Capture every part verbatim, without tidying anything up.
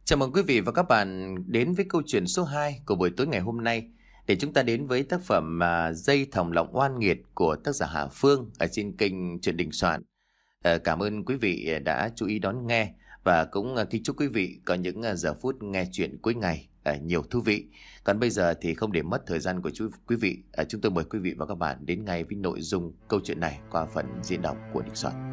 Chào mừng quý vị và các bạn đến với câu chuyện số hai của buổi tối ngày hôm nay, để chúng ta đến với tác phẩm à, Dây Thòng Lọng Oan Nghiệt của tác giả Hà Phương ở trên kênh Truyện Đình Soạn. À, cảm ơn quý vị đã chú ý đón nghe, và cũng à, kính chúc quý vị có những à, giờ phút nghe chuyện cuối ngày à, nhiều thú vị. Còn bây giờ thì không để mất thời gian của chú quý vị, à, chúng tôi mời quý vị và các bạn đến ngay với nội dung câu chuyện này qua phần diễn đọc của Đình Soạn.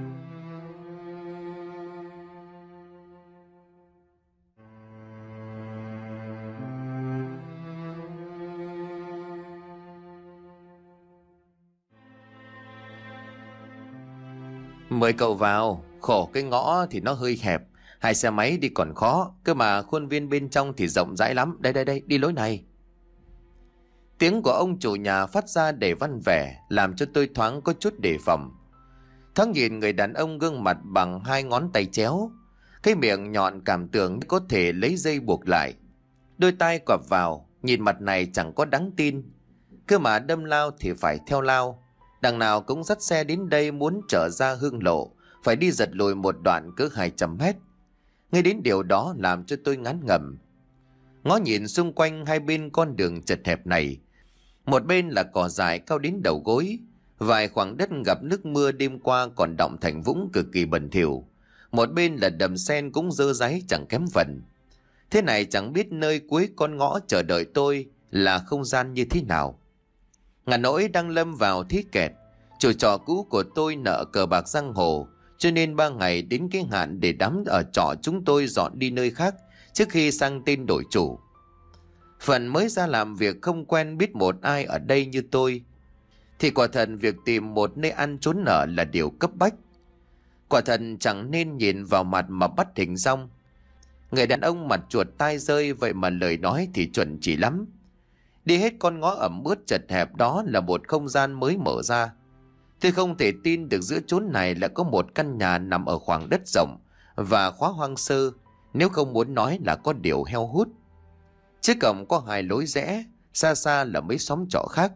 Mời cậu vào, khổ cái ngõ thì nó hơi hẹp, hai xe máy đi còn khó, cơ mà khuôn viên bên trong thì rộng rãi lắm. Đây đây đây, đi lối này. Tiếng của ông chủ nhà phát ra đầy văn vẻ, làm cho tôi thoáng có chút đề phòng. Thoáng nhìn người đàn ông gương mặt bằng hai ngón tay chéo, cái miệng nhọn cảm tưởng có thể lấy dây buộc lại. Đôi tai quặp vào, nhìn mặt này chẳng có đáng tin. Cơ mà đâm lao thì phải theo lao. Đằng nào cũng dắt xe đến đây muốn trở ra Hương Lộ, phải đi giật lùi một đoạn cỡ hai trăm mét. Ngay đến điều đó làm cho tôi ngán ngẩm. Ngó nhìn xung quanh hai bên con đường chật hẹp này, một bên là cỏ dại cao đến đầu gối, vài khoảng đất gặp nước mưa đêm qua còn đọng thành vũng cực kỳ bẩn thỉu. Một bên là đầm sen cũng dơ dáy chẳng kém phần. Thế này chẳng biết nơi cuối con ngõ chờ đợi tôi là không gian như thế nào. Ngả nỗi đang lâm vào thế kẹt. Chủ trọ cũ của tôi nợ cờ bạc giang hồ, cho nên ba ngày đến cái hạn để đám ở trọ chúng tôi dọn đi nơi khác trước khi sang tên đổi chủ. Phần mới ra làm việc không quen biết một ai ở đây như tôi, thì quả thật việc tìm một nơi ăn trốn nợ là điều cấp bách. Quả thật chẳng nên nhìn vào mặt mà bắt hình dong. Người đàn ông mặt chuột tai rơi, vậy mà lời nói thì chuẩn chỉ lắm. Đi hết con ngõ ẩm ướt chật hẹp đó là một không gian mới mở ra. Tôi không thể tin được giữa chốn này lại có một căn nhà nằm ở khoảng đất rộng và khá hoang sơ, nếu không muốn nói là có điều heo hút. Trước cổng có hai lối rẽ, xa xa là mấy xóm trọ khác.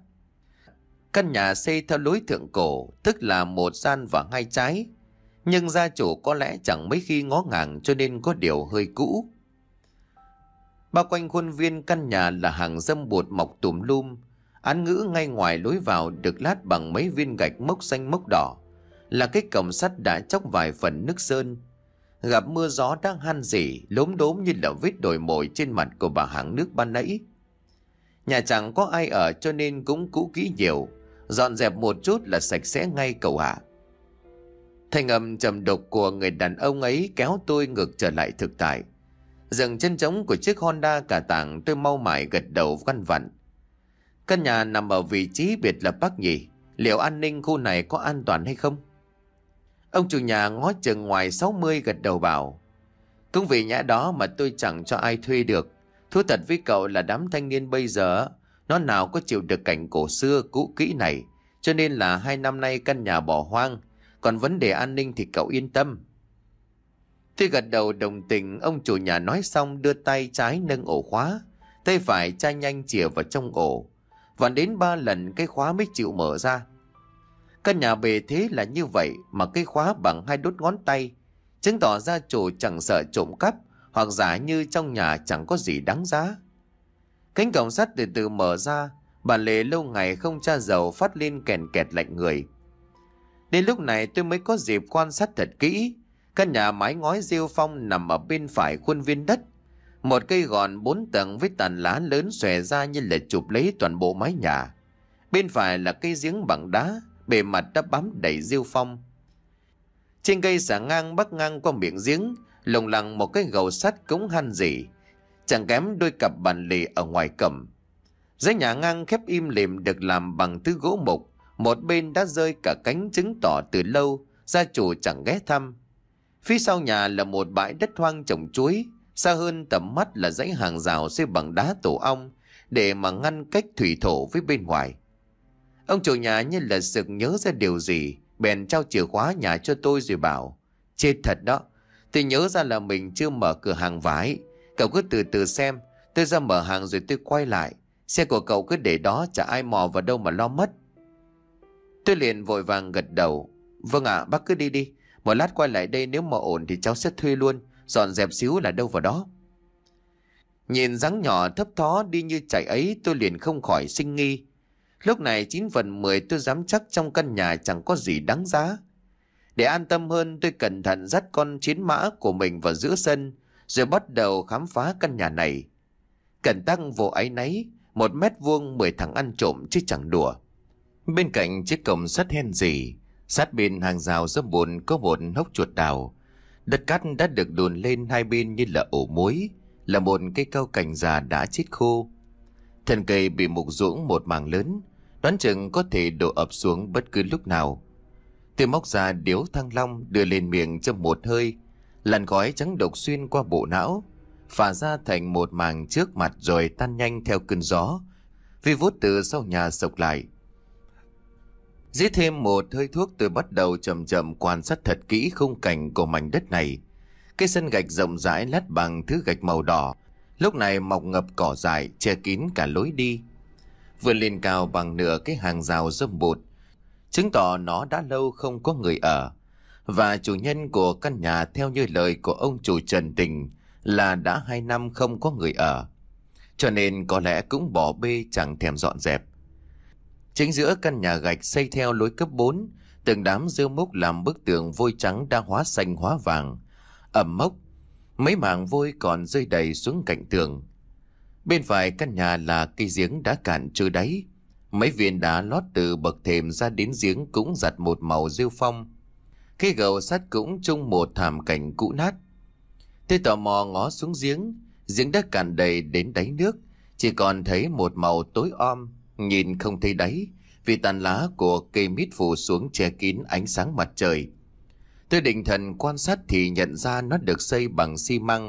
Căn nhà xây theo lối thượng cổ, tức là một gian và hai trái. Nhưng gia chủ có lẽ chẳng mấy khi ngó ngàng, cho nên có điều hơi cũ. Bao quanh khuôn viên căn nhà là hàng râm bụt mọc tùm lum. Án ngữ ngay ngoài lối vào được lát bằng mấy viên gạch mốc xanh mốc đỏ, là cái cổng sắt đã chóc vài phần nước sơn. Gặp mưa gió đang han rỉ, lốm đốm như là vết đồi mồi trên mặt của bà hàng nước ban nãy. Nhà chẳng có ai ở cho nên cũng cũ kỹ nhiều, dọn dẹp một chút là sạch sẽ ngay cậu ạ. Thanh âm trầm đục của người đàn ông ấy kéo tôi ngược trở lại thực tại. Dừng chân trống của chiếc Honda cả tảng, tôi mau mải gật đầu văn vặn. Căn nhà nằm ở vị trí biệt lập Bắc nhỉ? Liệu an ninh khu này có an toàn hay không? Ông chủ nhà ngó chừng ngoài sáu mươi gật đầu bảo. Cũng vì nhã đó mà tôi chẳng cho ai thuê được. Thú thật với cậu là đám thanh niên bây giờ, nó nào có chịu được cảnh cổ xưa cũ kỹ này. Cho nên là hai năm nay căn nhà bỏ hoang. Còn vấn đề an ninh thì cậu yên tâm. Tôi gật đầu đồng tình. Ông chủ nhà nói xong đưa tay trái nâng ổ khóa, tay phải chai nhanh chìa vào trong ổ. Và đến ba lần cái khóa mới chịu mở ra. Căn nhà bề thế là như vậy mà cái khóa bằng hai đốt ngón tay, chứng tỏ gia chủ chẳng sợ trộm cắp, hoặc giả như trong nhà chẳng có gì đáng giá. Cánh cổng sắt từ từ mở ra, bà Lệ lâu ngày không tra dầu phát lên kèn kẹt lạnh người. Đến lúc này tôi mới có dịp quan sát thật kỹ. Căn nhà mái ngói rêu phong nằm ở bên phải khuôn viên đất. Một cây gòn bốn tầng với tàn lá lớn xòe ra như là chụp lấy toàn bộ mái nhà. Bên phải là cây giếng bằng đá, bề mặt đã bám đầy rêu phong. Trên cây xả ngang bắc ngang qua miệng giếng, lồng lằng một cái gầu sắt cũng han rỉ, chẳng kém đôi cặp bàn lề ở ngoài cổng. Dãy nhà ngang khép im lìm được làm bằng thứ gỗ mục, một bên đã rơi cả cánh, chứng tỏ từ lâu gia chủ chẳng ghé thăm. Phía sau nhà là một bãi đất hoang trồng chuối, xa hơn tầm mắt là dãy hàng rào xây bằng đá tổ ong để mà ngăn cách thủy thổ với bên ngoài. Ông chủ nhà như là sực nhớ ra điều gì, bèn trao chìa khóa nhà cho tôi rồi bảo: chết thật đó, tôi nhớ ra là mình chưa mở cửa hàng vải. Cậu cứ từ từ xem, tôi ra mở hàng rồi tôi quay lại. Xe của cậu cứ để đó, chả ai mò vào đâu mà lo mất. Tôi liền vội vàng gật đầu. Vâng ạ, bác cứ đi đi. Một lát quay lại đây, nếu mà ổn thì cháu sẽ thuê luôn. dọn dẹp xíu là đâu vào đó. Nhìn dáng nhỏ thấp thó đi như chạy ấy, tôi liền không khỏi sinh nghi. Lúc này chín phần mười tôi dám chắc trong căn nhà chẳng có gì đáng giá. Để an tâm hơn, tôi cẩn thận dắt con chiến mã của mình vào giữa sân, rồi bắt đầu khám phá căn nhà này. Cẩn tăng vô áy náy, một mét vuông mười thằng ăn trộm chứ chẳng đùa. Bên cạnh chiếc cổng sắt hen rỉ, sát bên hàng rào dâm bùn có một hốc chuột đào. Đất cát đã được đùn lên hai bên như là ổ muối, là một cây cao cành già đã chết khô. Thân cây bị mục ruỗng một mảng lớn, đoán chừng có thể đổ ập xuống bất cứ lúc nào. Tôi móc ra điếu thăng long đưa lên miệng châm một hơi, làn khói trắng độc xuyên qua bộ não, phả ra thành một màng trước mặt rồi tan nhanh theo cơn gió, vi vút từ sau nhà sộc lại. Dít thêm một hơi thuốc, tôi bắt đầu chậm chậm quan sát thật kỹ khung cảnh của mảnh đất này. Cái sân gạch rộng rãi lát bằng thứ gạch màu đỏ, lúc này mọc ngập cỏ dại che kín cả lối đi, vươn lên cao bằng nửa cái hàng rào râm bụt, chứng tỏ nó đã lâu không có người ở. Và chủ nhân của căn nhà theo như lời của ông chủ Trần Tình là đã hai năm không có người ở, cho nên có lẽ cũng bỏ bê chẳng thèm dọn dẹp. Chính giữa căn nhà gạch xây theo lối cấp bốn, từng đám rêu mốc làm bức tường vôi trắng đang hóa xanh hóa vàng, ẩm mốc. Mấy mảng vôi còn rơi đầy xuống cạnh tường. Bên phải căn nhà là cây giếng đã cạn trơ đáy. Mấy viên đá lót từ bậc thềm ra đến giếng cũng giặt một màu rêu phong. Cái gầu sắt cũng chung một thảm cảnh cũ nát. Tôi tò mò ngó xuống giếng. Giếng đã cạn đầy đến đáy nước, chỉ còn thấy một màu tối om, nhìn không thấy đáy, vì tàn lá của cây mít phủ xuống che kín ánh sáng mặt trời. Tôi định thần quan sát thì nhận ra nó được xây bằng xi măng.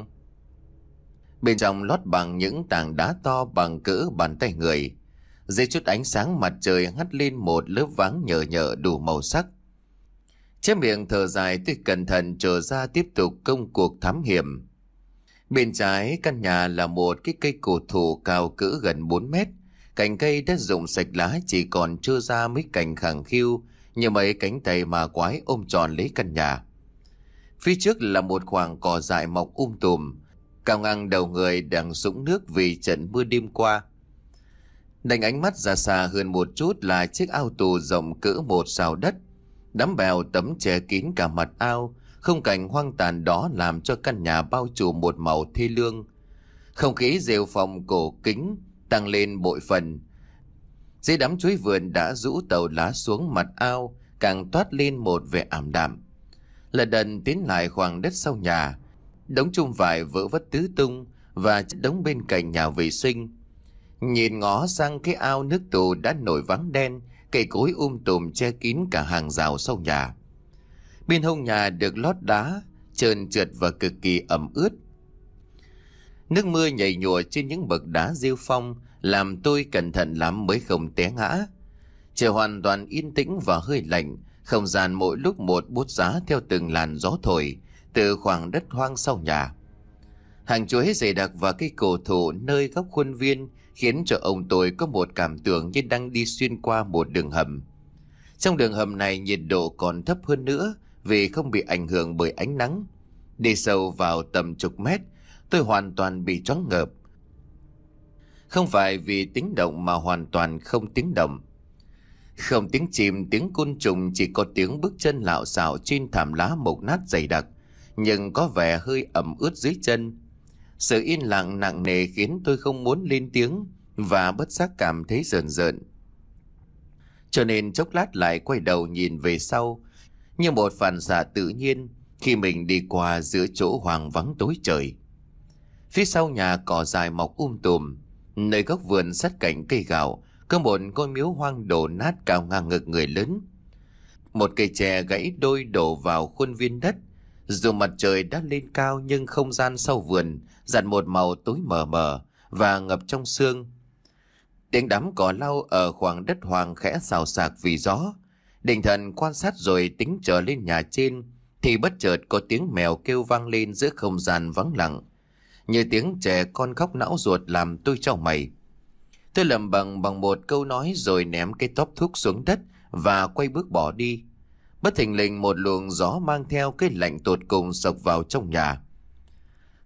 Bên trong lót bằng những tảng đá to bằng cỡ bàn tay người. Dưới chút ánh sáng mặt trời hắt lên một lớp váng nhờ nhợ đủ màu sắc. Che miệng thở dài, tôi cẩn thận trở ra tiếp tục công cuộc thám hiểm. Bên trái căn nhà là một cái cây cổ thụ cao cỡ gần bốn mét. Cành cây đã rụng sạch lá, chỉ còn trơ ra mấy cành khẳng khiu như mấy cánh tay ma quái ôm tròn lấy căn nhà. Phía trước là một khoảng cỏ dại mọc um tùm, cao ngang đầu người đang sũng nước vì trận mưa đêm qua. Đành ánh mắt ra xa hơn một chút là chiếc ao tù rộng cỡ một sào đất, đám bèo tấm che kín cả mặt ao. Khung cảnh hoang tàn đó làm cho căn nhà bao trùm một màu thê lương. Không khí rêu phong cổ kính tăng lên bội phần. Dưới đám chuối vườn đã rũ tàu lá xuống mặt ao, càng toát lên một vẻ ảm đạm. Lần đần tiến lại khoảng đất sau nhà, đống chum vải vỡ vất tứ tung và chất đống bên cạnh nhà vệ sinh. Nhìn ngó sang cái ao nước tù đã nổi váng đen, cây cối um tùm che kín cả hàng rào sau nhà. Bên hông nhà được lót đá trơn trượt và cực kỳ ẩm ướt. Nước mưa nhảy nhụa trên những bậc đá rêu phong làm tôi cẩn thận lắm mới không té ngã. Trời hoàn toàn yên tĩnh và hơi lạnh, không gian mỗi lúc một bút giá theo từng làn gió thổi từ khoảng đất hoang sau nhà. Hàng chuối dày đặc và cây cổ thụ nơi góc khuôn viên khiến cho ông tôi có một cảm tưởng như đang đi xuyên qua một đường hầm. Trong đường hầm này nhiệt độ còn thấp hơn nữa vì không bị ảnh hưởng bởi ánh nắng. Đi sâu vào tầm chục mét, tôi hoàn toàn bị choáng ngợp. Không phải vì tiếng động mà hoàn toàn không tiếng động. Không tiếng chim, tiếng côn trùng, chỉ có tiếng bước chân lạo xạo trên thảm lá mục nát dày đặc, nhưng có vẻ hơi ẩm ướt dưới chân. Sự yên lặng nặng nề khiến tôi không muốn lên tiếng và bất giác cảm thấy rờn rợn. Cho nên chốc lát lại quay đầu nhìn về sau, như một phản xạ tự nhiên khi mình đi qua giữa chỗ hoang vắng tối trời. Phía sau nhà cỏ dài mọc um tùm, nơi góc vườn sát cạnh cây gạo có một ngôi miếu hoang đổ nát cao ngang ngực người lớn. Một cây chè gãy đôi đổ vào khuôn viên đất. Dù mặt trời đã lên cao nhưng không gian sau vườn dặn một màu tối mờ mờ và ngập trong sương. Tiếng đám cỏ lau ở khoảng đất hoang khẽ xào xạc vì gió. Định thần quan sát rồi tính trở lên nhà trên thì bất chợt có tiếng mèo kêu vang lên giữa không gian vắng lặng, như tiếng trẻ con khóc não ruột làm tôi chau mày. Tôi lẩm bẩm bằng một câu nói rồi ném cái tóp thuốc xuống đất và quay bước bỏ đi. Bất thình lình một luồng gió mang theo cái lạnh tột cùng xộc vào trong nhà.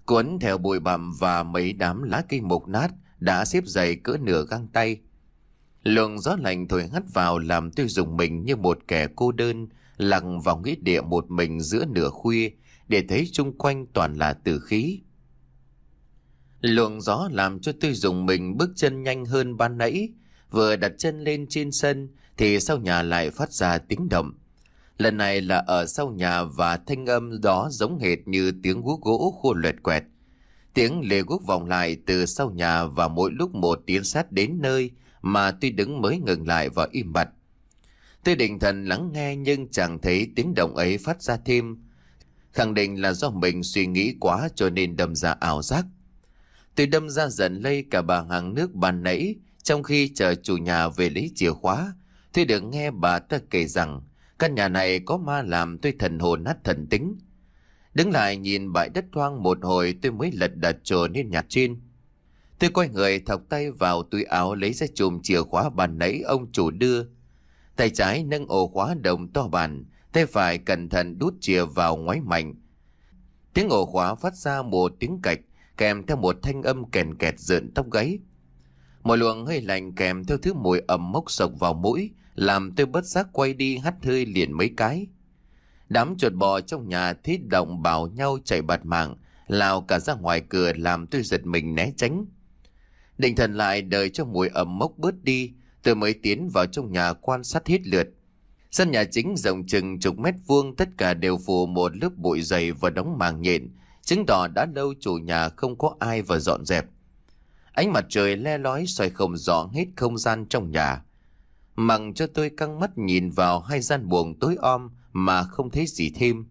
Cuốn theo bụi bặm và mấy đám lá cây mục nát đã xếp dày cỡ nửa găng tay. Luồng gió lạnh thổi hắt vào làm tôi rùng mình như một kẻ cô đơn lặng vào nghĩa địa một mình giữa nửa khuya, để thấy chung quanh toàn là tử khí. Luồng gió làm cho tôi rùng mình bước chân nhanh hơn ban nãy. Vừa đặt chân lên trên sân thì sau nhà lại phát ra tiếng động. Lần này là ở sau nhà, và thanh âm đó giống hệt như tiếng guốc gỗ khô loẹt quẹt. Tiếng lề guốc vọng lại từ sau nhà, và mỗi lúc một tiến sát đến nơi mà tôi đứng mới ngừng lại và im bặt. Tôi định thần lắng nghe nhưng chẳng thấy tiếng động ấy phát ra thêm. Khẳng định là do mình suy nghĩ quá cho nên đâm ra ảo giác. Tôi đâm ra giận lây cả bà hàng nước ban nãy. Trong khi chờ chủ nhà về lấy chìa khóa, tôi được nghe bà ta kể rằng căn nhà này có ma làm tôi thần hồn nát thần tính. Đứng lại nhìn bãi đất hoang một hồi, tôi mới lật đật trồ lên nhà trên. Tôi quay người thọc tay vào túi áo lấy ra chùm chìa khóa ban nãy ông chủ đưa. Tay trái nâng ổ khóa đồng to bản, tay phải cẩn thận đút chìa vào ngoáy mạnh. Tiếng ổ khóa phát ra một tiếng cạch, kèm theo một thanh âm kèn kẹt rợn tóc gáy. Một luồng hơi lạnh kèm theo thứ mùi ẩm mốc sộc vào mũi làm tôi bất giác quay đi hắt hơi liền mấy cái. Đám chuột bò trong nhà thấy động bảo nhau chạy bạt mạng, lao cả ra ngoài cửa làm tôi giật mình né tránh. Định thần lại đợi cho mùi ẩm mốc bớt đi, tôi mới tiến vào trong nhà quan sát hết lượt. Sân nhà chính rộng chừng chục mét vuông, tất cả đều phủ một lớp bụi dày và đống màng nhện, chứng tỏ đã lâu chủ nhà không có ai và dọn dẹp. Ánh mặt trời le lói soi không rõ hết không gian trong nhà, mặc cho tôi căng mắt nhìn vào hai gian buồng tối om mà không thấy gì thêm.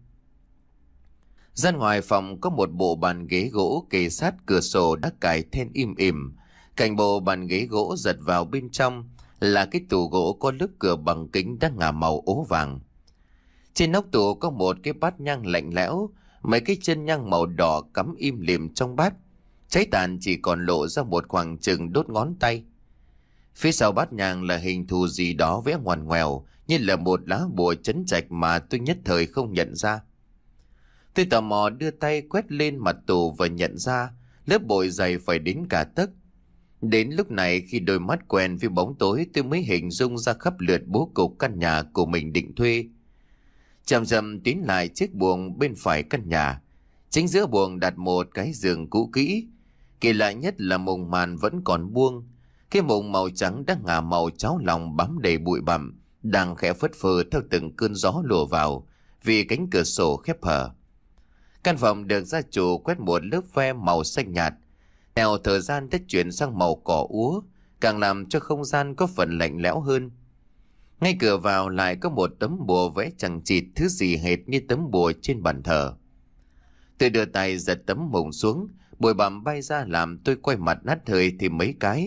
Gian ngoài phòng có một bộ bàn ghế gỗ kề sát cửa sổ đã cài then im ỉm. Cạnh bộ bàn ghế gỗ giật vào bên trong là cái tủ gỗ có lớp cửa bằng kính đã ngả màu ố vàng. Trên nóc tủ có một cái bát nhang lạnh lẽo, mấy cái chân nhang màu đỏ cắm im lìm trong bát. Cháy tàn chỉ còn lộ ra một khoảng chừng đốt ngón tay. Phía sau bát nhang là hình thù gì đó vẽ ngoằn ngoèo, như là một lá bùa trấn trạch mà tôi nhất thời không nhận ra. Tôi tò mò đưa tay quét lên mặt tủ và nhận ra lớp bụi dày phải đến cả tấc. Đến lúc này khi đôi mắt quen với bóng tối, tôi mới hình dung ra khắp lượt bố cục căn nhà của mình định thuê. Chậm chậm tiến lại chiếc buồng bên phải căn nhà. Chính giữa buồng đặt một cái giường cũ kỹ. Kỳ lạ nhất là mùng màn vẫn còn buông. Cái mùng màu trắng đang ngả màu cháo lòng bám đầy bụi bặm, đang khẽ phất phơ theo từng cơn gió lùa vào vì cánh cửa sổ khép hở. Căn phòng được gia chủ quét một lớp ve màu xanh nhạt. Theo thời gian đã chuyển sang màu cỏ úa, càng làm cho không gian có phần lạnh lẽo hơn. Ngay cửa vào lại có một tấm bùa vẽ chằng chịt thứ gì hệt như tấm bùa trên bàn thờ. Tôi đưa tay giật tấm mùng xuống, bụi bặm bay ra làm tôi quay mặt nát hơi thì mấy cái.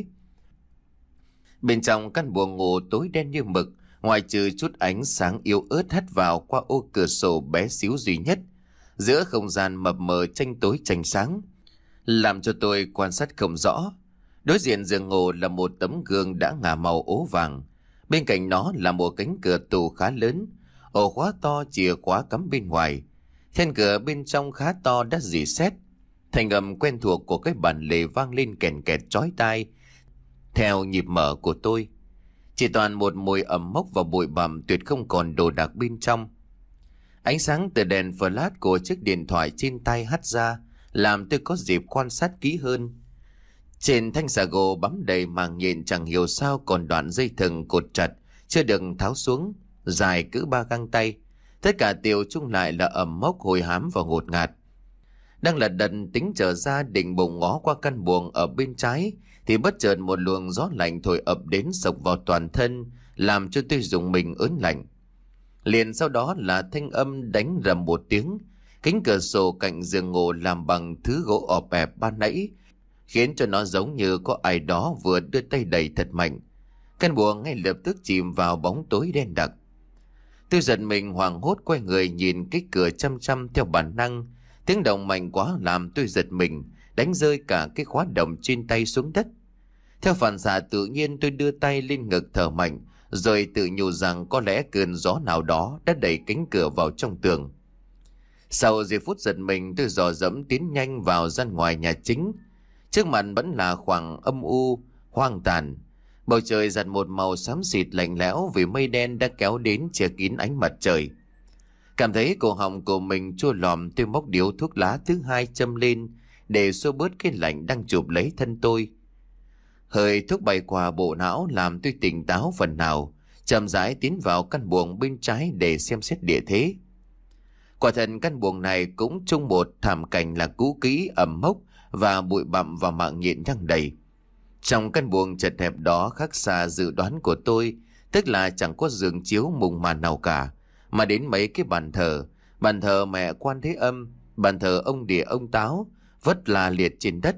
Bên trong căn buồng ngủ tối đen như mực, ngoài trừ chút ánh sáng yếu ớt hắt vào qua ô cửa sổ bé xíu duy nhất, giữa không gian mập mờ tranh tối tranh sáng, làm cho tôi quan sát không rõ. Đối diện giường ngủ là một tấm gương đã ngả màu ố vàng. Bên cạnh nó là một cánh cửa tủ khá lớn, ổ khóa to, chìa khóa cắm bên ngoài. Then cửa bên trong khá to đã rỉ sét. Thành âm quen thuộc của cái bản lề vang lên kèn kẹt chói tai theo nhịp mở của tôi. Chỉ toàn một mùi ẩm mốc và bụi bặm, tuyệt không còn đồ đạc bên trong. Ánh sáng từ đèn flash của chiếc điện thoại trên tay hắt ra làm tôi có dịp quan sát kỹ hơn. Trên thanh xà gỗ bám đầy màng nhện chẳng hiểu sao còn đoạn dây thừng cột chặt chưa được tháo xuống, dài cỡ ba găng tay. Tất cả tiểu chung lại là ẩm mốc, hôi hám và ngột ngạt. Đang lật đật tính trở ra định bụng ngó qua căn buồng ở bên trái thì bất chợt một luồng gió lạnh thổi ập đến sộc vào toàn thân, làm cho tôi rùng mình ớn lạnh. Liền sau đó là thanh âm đánh rầm một tiếng. Cánh cửa sổ cạnh giường ngủ làm bằng thứ gỗ ọp ẹp ban nãy khiến cho nó giống như có ai đó vừa đưa tay đẩy thật mạnh. Căn buồng ngay lập tức chìm vào bóng tối đen đặc. Tôi giật mình hoảng hốt quay người nhìn cái cửa chăm chăm theo bản năng. Tiếng động mạnh quá làm tôi giật mình, đánh rơi cả cái khóa đồng trên tay xuống đất. Theo phản xạ tự nhiên tôi đưa tay lên ngực thở mạnh, rồi tự nhủ rằng có lẽ cơn gió nào đó đã đẩy cánh cửa vào trong tường. Sau giây phút giật mình, tôi dò dẫm tiến nhanh vào gian ngoài nhà chính. Trước mặt vẫn là khoảng âm u, hoang tàn. Bầu trời giặt một màu xám xịt lạnh lẽo vì mây đen đã kéo đến che kín ánh mặt trời. Cảm thấy cổ họng của mình chua lòm, tôi móc điếu thuốc lá thứ hai châm lên để xua bớt cái lạnh đang chụp lấy thân tôi. Hơi thuốc bay qua bộ não làm tôi tỉnh táo phần nào, chậm rãi tiến vào căn buồng bên trái để xem xét địa thế. Quả thật căn buồng này cũng chung một thảm cảnh là cũ kỹ, ẩm mốc và bụi bặm và mạng nhện nhang đầy. Trong căn buồng chật hẹp đó khác xa dự đoán của tôi, tức là chẳng có giường chiếu mùng màn nào cả, mà đến mấy cái bàn thờ, bàn thờ mẹ Quan Thế Âm, bàn thờ ông Địa ông Táo, vất là liệt trên đất.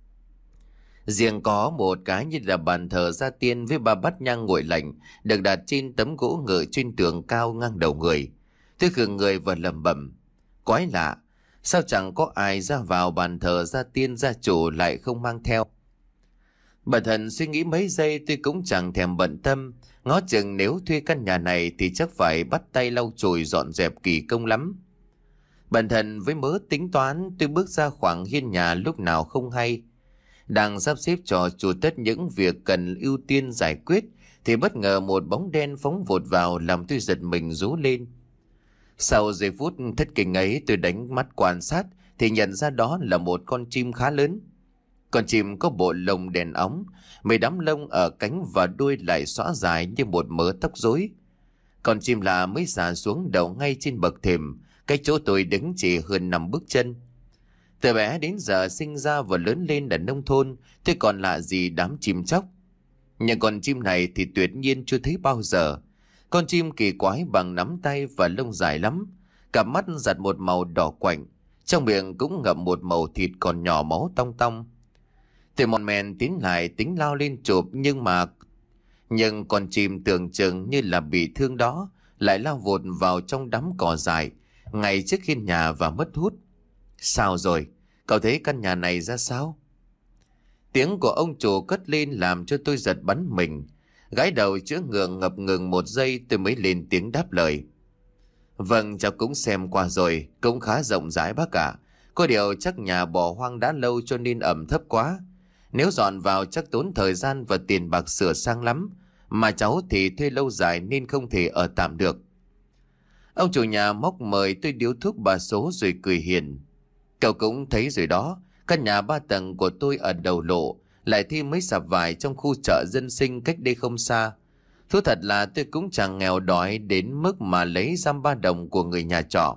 Riêng có một cái như là bàn thờ gia tiên với ba bát nhang nguội lạnh được đặt trên tấm gỗ ngự trên tường cao ngang đầu người. Tôi khựng người và lẩm bẩm, quái lạ, sao chẳng có ai ra vào bàn thờ gia tiên gia chủ lại không mang theo. Bản thân suy nghĩ mấy giây tôi cũng chẳng thèm bận tâm, ngó chừng nếu thuê căn nhà này thì chắc phải bắt tay lau chùi dọn dẹp kỳ công lắm. Bản thân với mớ tính toán, tôi bước ra khoảng hiên nhà lúc nào không hay. Đang sắp xếp cho chủ tất những việc cần ưu tiên giải quyết thì bất ngờ một bóng đen phóng vụt vào làm tôi giật mình rú lên. Sau giây phút thất kinh ấy, tôi đánh mắt quan sát thì nhận ra đó là một con chim khá lớn. Con chim có bộ lông đen óng, mấy đám lông ở cánh và đuôi lại xõa dài như một mớ tóc rối. Con chim lạ mới xả xuống đầu ngay trên bậc thềm, cách chỗ tôi đứng chỉ hơn năm bước chân. Từ bé đến giờ sinh ra và lớn lên ở nông thôn, tôi còn lạ gì đám chim chóc. Nhưng con chim này thì tuyệt nhiên chưa thấy bao giờ. Con chim kỳ quái bằng nắm tay và lông dài lắm, cặp mắt giặt một màu đỏ quạnh, trong miệng cũng ngậm một màu thịt còn nhỏ máu tong tong. Tôi mòn men tiến lại tính lao lên chụp, nhưng mà nhưng con chim tưởng chừng như là bị thương đó lại lao vụt vào trong đám cỏ dài ngay trước hiên nhà và mất hút. Sao rồi? Cậu thấy căn nhà này ra sao? Tiếng của ông chủ cất lên làm cho tôi giật bắn mình. Gái đầu chữa ngượng ngập ngừng một giây tôi mới lên tiếng đáp lời. Vâng, cháu cũng xem qua rồi, cũng khá rộng rãi bác ạ. Có điều chắc nhà bỏ hoang đã lâu cho nên ẩm thấp quá. Nếu dọn vào chắc tốn thời gian và tiền bạc sửa sang lắm. Mà cháu thì thuê lâu dài nên không thể ở tạm được. Ông chủ nhà móc mời tôi điếu thuốc ba số rồi cười hiền. Cậu cũng thấy rồi đó, căn nhà ba tầng của tôi ở đầu lộ, lại thêm mấy sạp vải trong khu chợ dân sinh cách đây không xa. Thú thật là tôi cũng chẳng nghèo đói đến mức mà lấy giam ba đồng của người nhà trọ.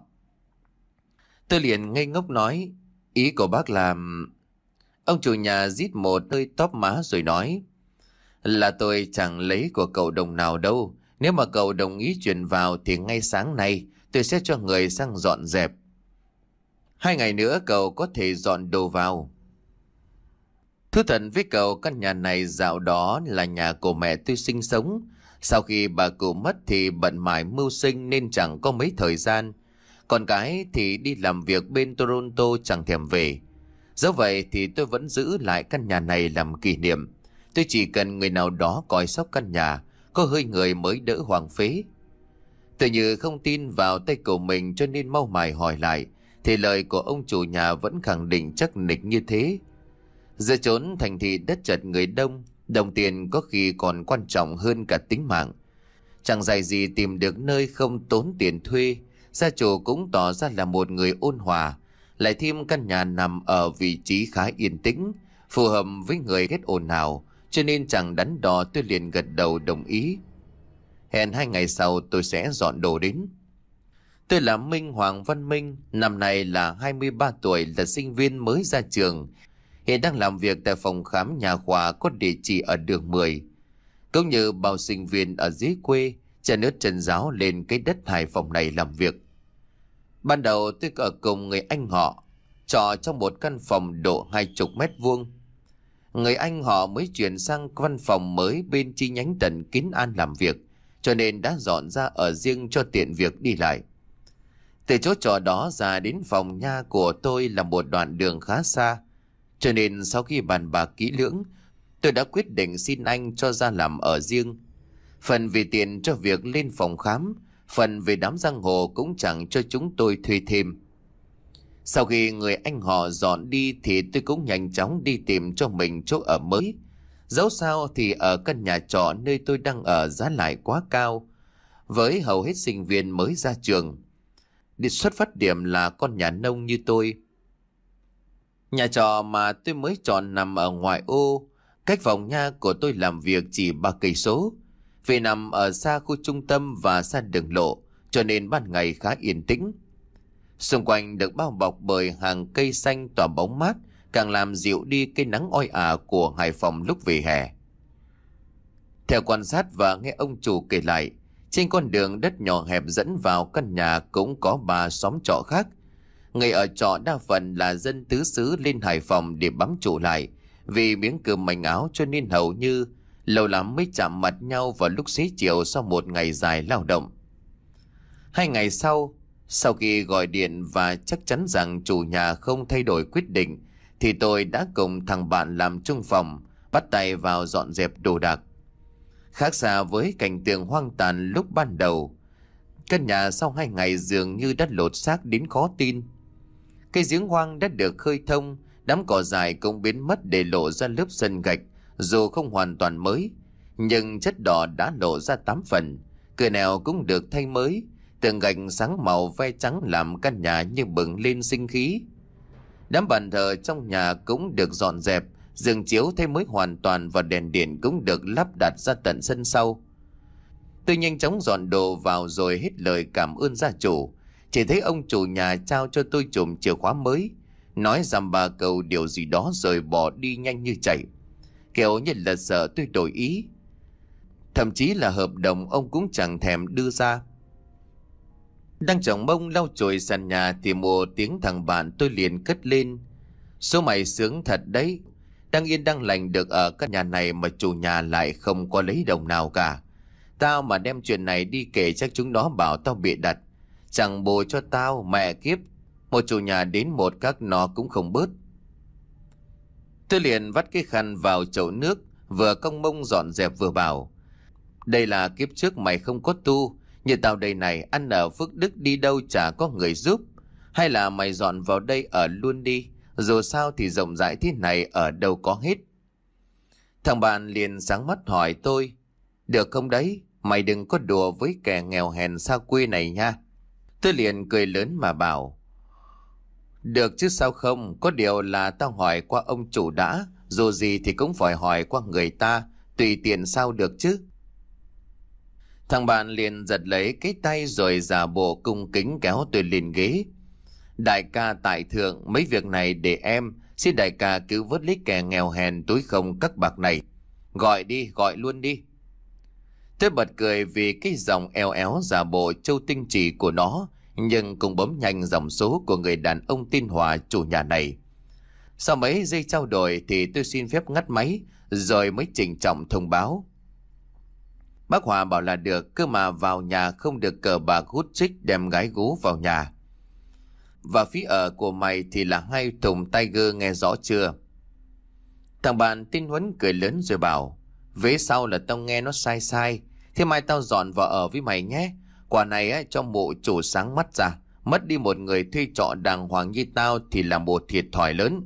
Tôi liền ngây ngốc nói, ý của bác là... Ông chủ nhà rít một hơi tóp má rồi nói, là tôi chẳng lấy của cậu đồng nào đâu. Nếu mà cậu đồng ý chuyển vào thì ngay sáng nay tôi sẽ cho người sang dọn dẹp. Hai ngày nữa cậu có thể dọn đồ vào. Thú thật với cậu, căn nhà này dạo đó là nhà của mẹ tôi sinh sống. Sau khi bà cụ mất thì bận mải mưu sinh nên chẳng có mấy thời gian. Con cái thì đi làm việc bên Toronto chẳng thèm về. Dẫu vậy thì tôi vẫn giữ lại căn nhà này làm kỷ niệm. Tôi chỉ cần người nào đó coi sóc căn nhà, có hơi người mới đỡ hoang phế. Tự như không tin vào tay của mình cho nên mau mải hỏi lại, thì lời của ông chủ nhà vẫn khẳng định chắc nịch như thế. Giữa chốn thành thị đất chật người đông, đồng tiền có khi còn quan trọng hơn cả tính mạng. Chẳng dạy gì tìm được nơi không tốn tiền thuê, gia chủ cũng tỏ ra là một người ôn hòa. Lại thêm căn nhà nằm ở vị trí khá yên tĩnh, phù hợp với người ghét ồn ào, cho nên chẳng đắn đo tôi liền gật đầu đồng ý. Hẹn hai ngày sau tôi sẽ dọn đồ đến. Tôi là Minh Hoàng Văn Minh, năm nay là hai mươi ba tuổi, là sinh viên mới ra trường. Hiện đang làm việc tại phòng khám nhà khoa có địa chỉ ở đường mười. Cũng như bao sinh viên ở dưới quê, chân ướt chân ráo lên cái đất Hải Phòng này làm việc. Ban đầu tôi ở cùng người anh họ, trọ trong một căn phòng độ hai chục mét vuông. Người anh họ mới chuyển sang văn phòng mới bên chi nhánh tận Kiến An làm việc, cho nên đã dọn ra ở riêng cho tiện việc đi lại. Từ chỗ trọ đó ra đến phòng nha của tôi là một đoạn đường khá xa, cho nên sau khi bàn bạc kỹ lưỡng, tôi đã quyết định xin anh cho ra làm ở riêng. Phần vì tiền cho việc lên phòng khám, phần về đám giang hồ cũng chẳng cho chúng tôi thuê thêm. Sau khi người anh họ dọn đi thì tôi cũng nhanh chóng đi tìm cho mình chỗ ở mới. Dẫu sao thì ở căn nhà trọ nơi tôi đang ở giá lại quá cao, với hầu hết sinh viên mới ra trường. Đi xuất phát điểm là con nhà nông như tôi. Nhà trọ mà tôi mới chọn nằm ở ngoại ô, cách phòng nhà của tôi làm việc chỉ ba cây số. Vì nằm ở xa khu trung tâm và xa đường lộ, cho nên ban ngày khá yên tĩnh. Xung quanh được bao bọc bởi hàng cây xanh tỏa bóng mát, càng làm dịu đi cái nắng oi ả của Hải Phòng lúc về hè. Theo quan sát và nghe ông chủ kể lại, trên con đường đất nhỏ hẹp dẫn vào căn nhà cũng có ba xóm trọ khác. Người ở trọ đa phần là dân tứ xứ lên Hải Phòng để bám trụ lại, vì miếng cơm manh áo cho nên hầu như lâu lắm mới chạm mặt nhau vào lúc xế chiều sau một ngày dài lao động. Hai ngày sau, sau khi gọi điện và chắc chắn rằng chủ nhà không thay đổi quyết định, thì tôi đã cùng thằng bạn làm chung phòng, bắt tay vào dọn dẹp đồ đạc. Khác xa với cảnh tượng hoang tàn lúc ban đầu, căn nhà sau hai ngày dường như đã lột xác đến khó tin. Cây giếng hoang đã được khơi thông, đám cỏ dài cũng biến mất để lộ ra lớp sân gạch, dù không hoàn toàn mới, nhưng chất đỏ đã lộ ra tám phần. Cửa nẻo cũng được thay mới, tường gạch sáng màu ve trắng làm căn nhà như bừng lên sinh khí. Đám bàn thờ trong nhà cũng được dọn dẹp, giường chiếu thay mới hoàn toàn và đèn điện cũng được lắp đặt ra tận sân sau. Tôi nhanh chóng dọn đồ vào rồi hết lời cảm ơn gia chủ. Chỉ thấy ông chủ nhà trao cho tôi chùm chìa khóa mới, nói dăm ba câu điều gì đó rồi bỏ đi nhanh như chạy, kiểu như là sợ tôi đổi ý. Thậm chí là hợp đồng ông cũng chẳng thèm đưa ra. Đang chồng mông lau chùi sàn nhà thì một tiếng thằng bạn tôi liền cất lên: "Số mày sướng thật đấy, đang yên đang lành được ở căn nhà này mà chủ nhà lại không có lấy đồng nào cả. Tao mà đem chuyện này đi kể chắc chúng nó bảo tao bịa đặt. Chẳng bù cho tao, mẹ kiếp, một chủ nhà đến một các nó cũng không bớt." Tôi liền vắt cái khăn vào chậu nước, vừa cong mông dọn dẹp vừa bảo: "Đây là kiếp trước mày không có tu, như tao đây này, ăn ở phước đức đi đâu chả có người giúp. Hay là mày dọn vào đây ở luôn đi, dù sao thì rộng rãi thế này ở đâu có hết." Thằng bạn liền sáng mắt hỏi tôi: "Được không đấy, mày đừng có đùa với kẻ nghèo hèn xa quê này nha." Tôi liền cười lớn mà bảo: "Được chứ sao không, có điều là tao hỏi qua ông chủ đã, dù gì thì cũng phải hỏi qua người ta, tùy tiện sao được chứ." Thằng bạn liền giật lấy cái tay rồi giả bộ cung kính kéo tôi lên ghế: "Đại ca tại thượng, mấy việc này để em, xin đại ca cứu vớt lấy kẻ nghèo hèn túi không các bạc này. Gọi đi, gọi luôn đi." Tôi bật cười vì cái giọng eo éo giả bộ châu tinh trì của nó, nhưng cũng bấm nhanh dòng số của người đàn ông tên Hòa, chủ nhà này. Sau mấy giây trao đổi thì tôi xin phép ngắt máy, rồi mới trịnh trọng thông báo: "Bác Hòa bảo là được, cơ mà vào nhà không được cờ bạc hút trích đem gái gú vào nhà. Và phí ở của mày thì là hai thùng Tiger, nghe rõ chưa?" Thằng bạn tin Huấn cười lớn rồi bảo: "Vế sau là tao nghe nó sai sai, thế mai tao dọn vào ở với mày nhé. Quả này ấy, cho mụ chủ sáng mắt ra, mất đi một người thuê trọ đàng hoàng như tao thì là một thiệt thòi lớn."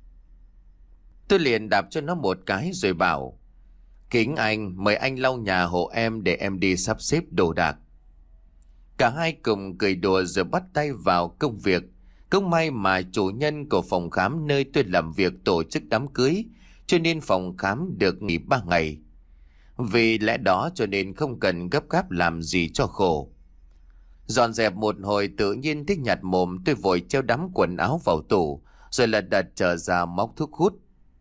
Tôi liền đạp cho nó một cái rồi bảo: "Kính anh, mời anh lau nhà hộ em để em đi sắp xếp đồ đạc." Cả hai cùng cười đùa rồi bắt tay vào công việc. Cũng may mà chủ nhân của phòng khám nơi tôi làm việc tổ chức đám cưới, cho nên phòng khám được nghỉ ba ngày. Vì lẽ đó cho nên không cần gấp gáp làm gì cho khổ. Dọn dẹp một hồi tự nhiên thích nhạt mồm, tôi vội treo đám quần áo vào tủ, rồi lật đật trở ra móc thuốc hút.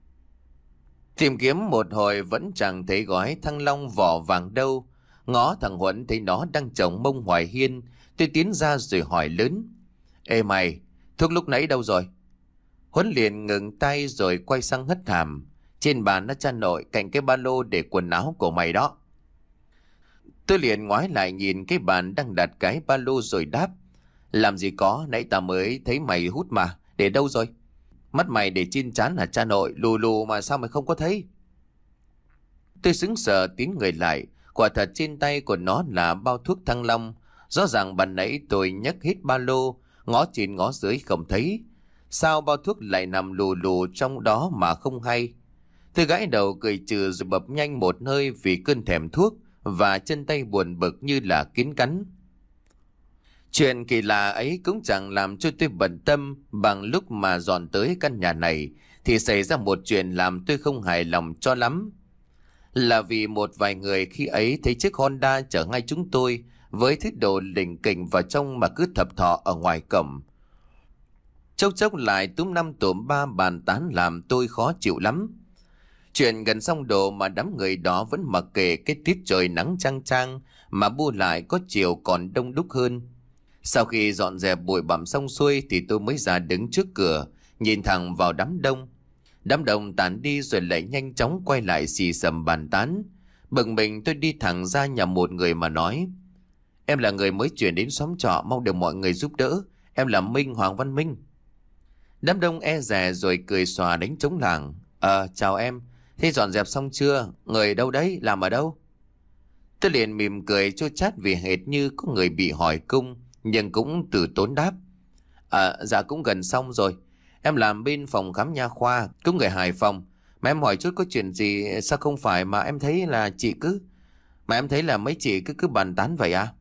Tìm kiếm một hồi vẫn chẳng thấy gói Thăng Long vỏ vàng đâu. Ngó thằng Huấn thấy nó đang trồng mông Hoài Hiên, tôi tiến ra rồi hỏi lớn: "Ê mày, thuốc lúc nãy đâu rồi?" Huấn liền ngừng tay rồi quay sang hất hàm: "Trên bàn đó cha nội, cạnh cái ba lô để quần áo của mày đó." Tôi liền ngoái lại nhìn cái bàn đang đặt cái ba lô rồi đáp: "Làm gì có, nãy ta mới thấy mày hút mà, để đâu rồi? Mắt mày để trên trán hả cha nội, lù lù mà sao mày không có thấy?" Tôi sững sờ tiến người lại, quả thật trên tay của nó là bao thuốc Thăng Long. Rõ ràng ban nãy tôi nhấc hết ba lô, ngó trên ngó dưới không thấy, Sao bao thuốc lại nằm lù lù trong đó mà không hay? Tôi gãi đầu cười trừ rồi bập nhanh một hơi vì cơn thèm thuốc và chân tay buồn bực như là kiến cắn. Chuyện kỳ lạ ấy cũng chẳng làm cho tôi bận tâm bằng lúc mà dọn tới căn nhà này thì xảy ra một chuyện làm tôi không hài lòng cho lắm. Là vì một vài người khi ấy thấy chiếc Honda chở ngay chúng tôi với thứ đồ lỉnh kỉnh vào trong mà cứ thập thọ ở ngoài cổng. Chốc chốc lại túm năm tụm ba bàn tán làm tôi khó chịu lắm. Chuyện gần xong đồ mà đám người đó vẫn mặc kệ cái tiết trời nắng chang chang mà bu lại có chiều còn đông đúc hơn. Sau khi dọn dẹp bụi bặm xong xuôi thì tôi mới ra đứng trước cửa, nhìn thẳng vào đám đông. Đám đông tản đi rồi lại nhanh chóng quay lại xì xầm bàn tán. Bực mình tôi đi thẳng ra nhà một người mà nói: Em là người mới chuyển đến xóm trọ, mong được mọi người giúp đỡ. Em là Minh, Hoàng Văn Minh. Đám đông e dè rồi cười xòa đánh trống lảng. Ờ, chào em. Thế dọn dẹp xong chưa? Người đâu đấy? Làm ở đâu? Tôi liền mỉm cười chua chát vì hệt như có người bị hỏi cung, nhưng cũng từ tốn đáp. À, dạ cũng gần xong rồi. Em làm bên phòng khám nha khoa, cũng người Hải Phòng. Mà em hỏi chút có chuyện gì, sao không phải mà em thấy là chị cứ... Mà em thấy là mấy chị cứ cứ bàn tán vậy à?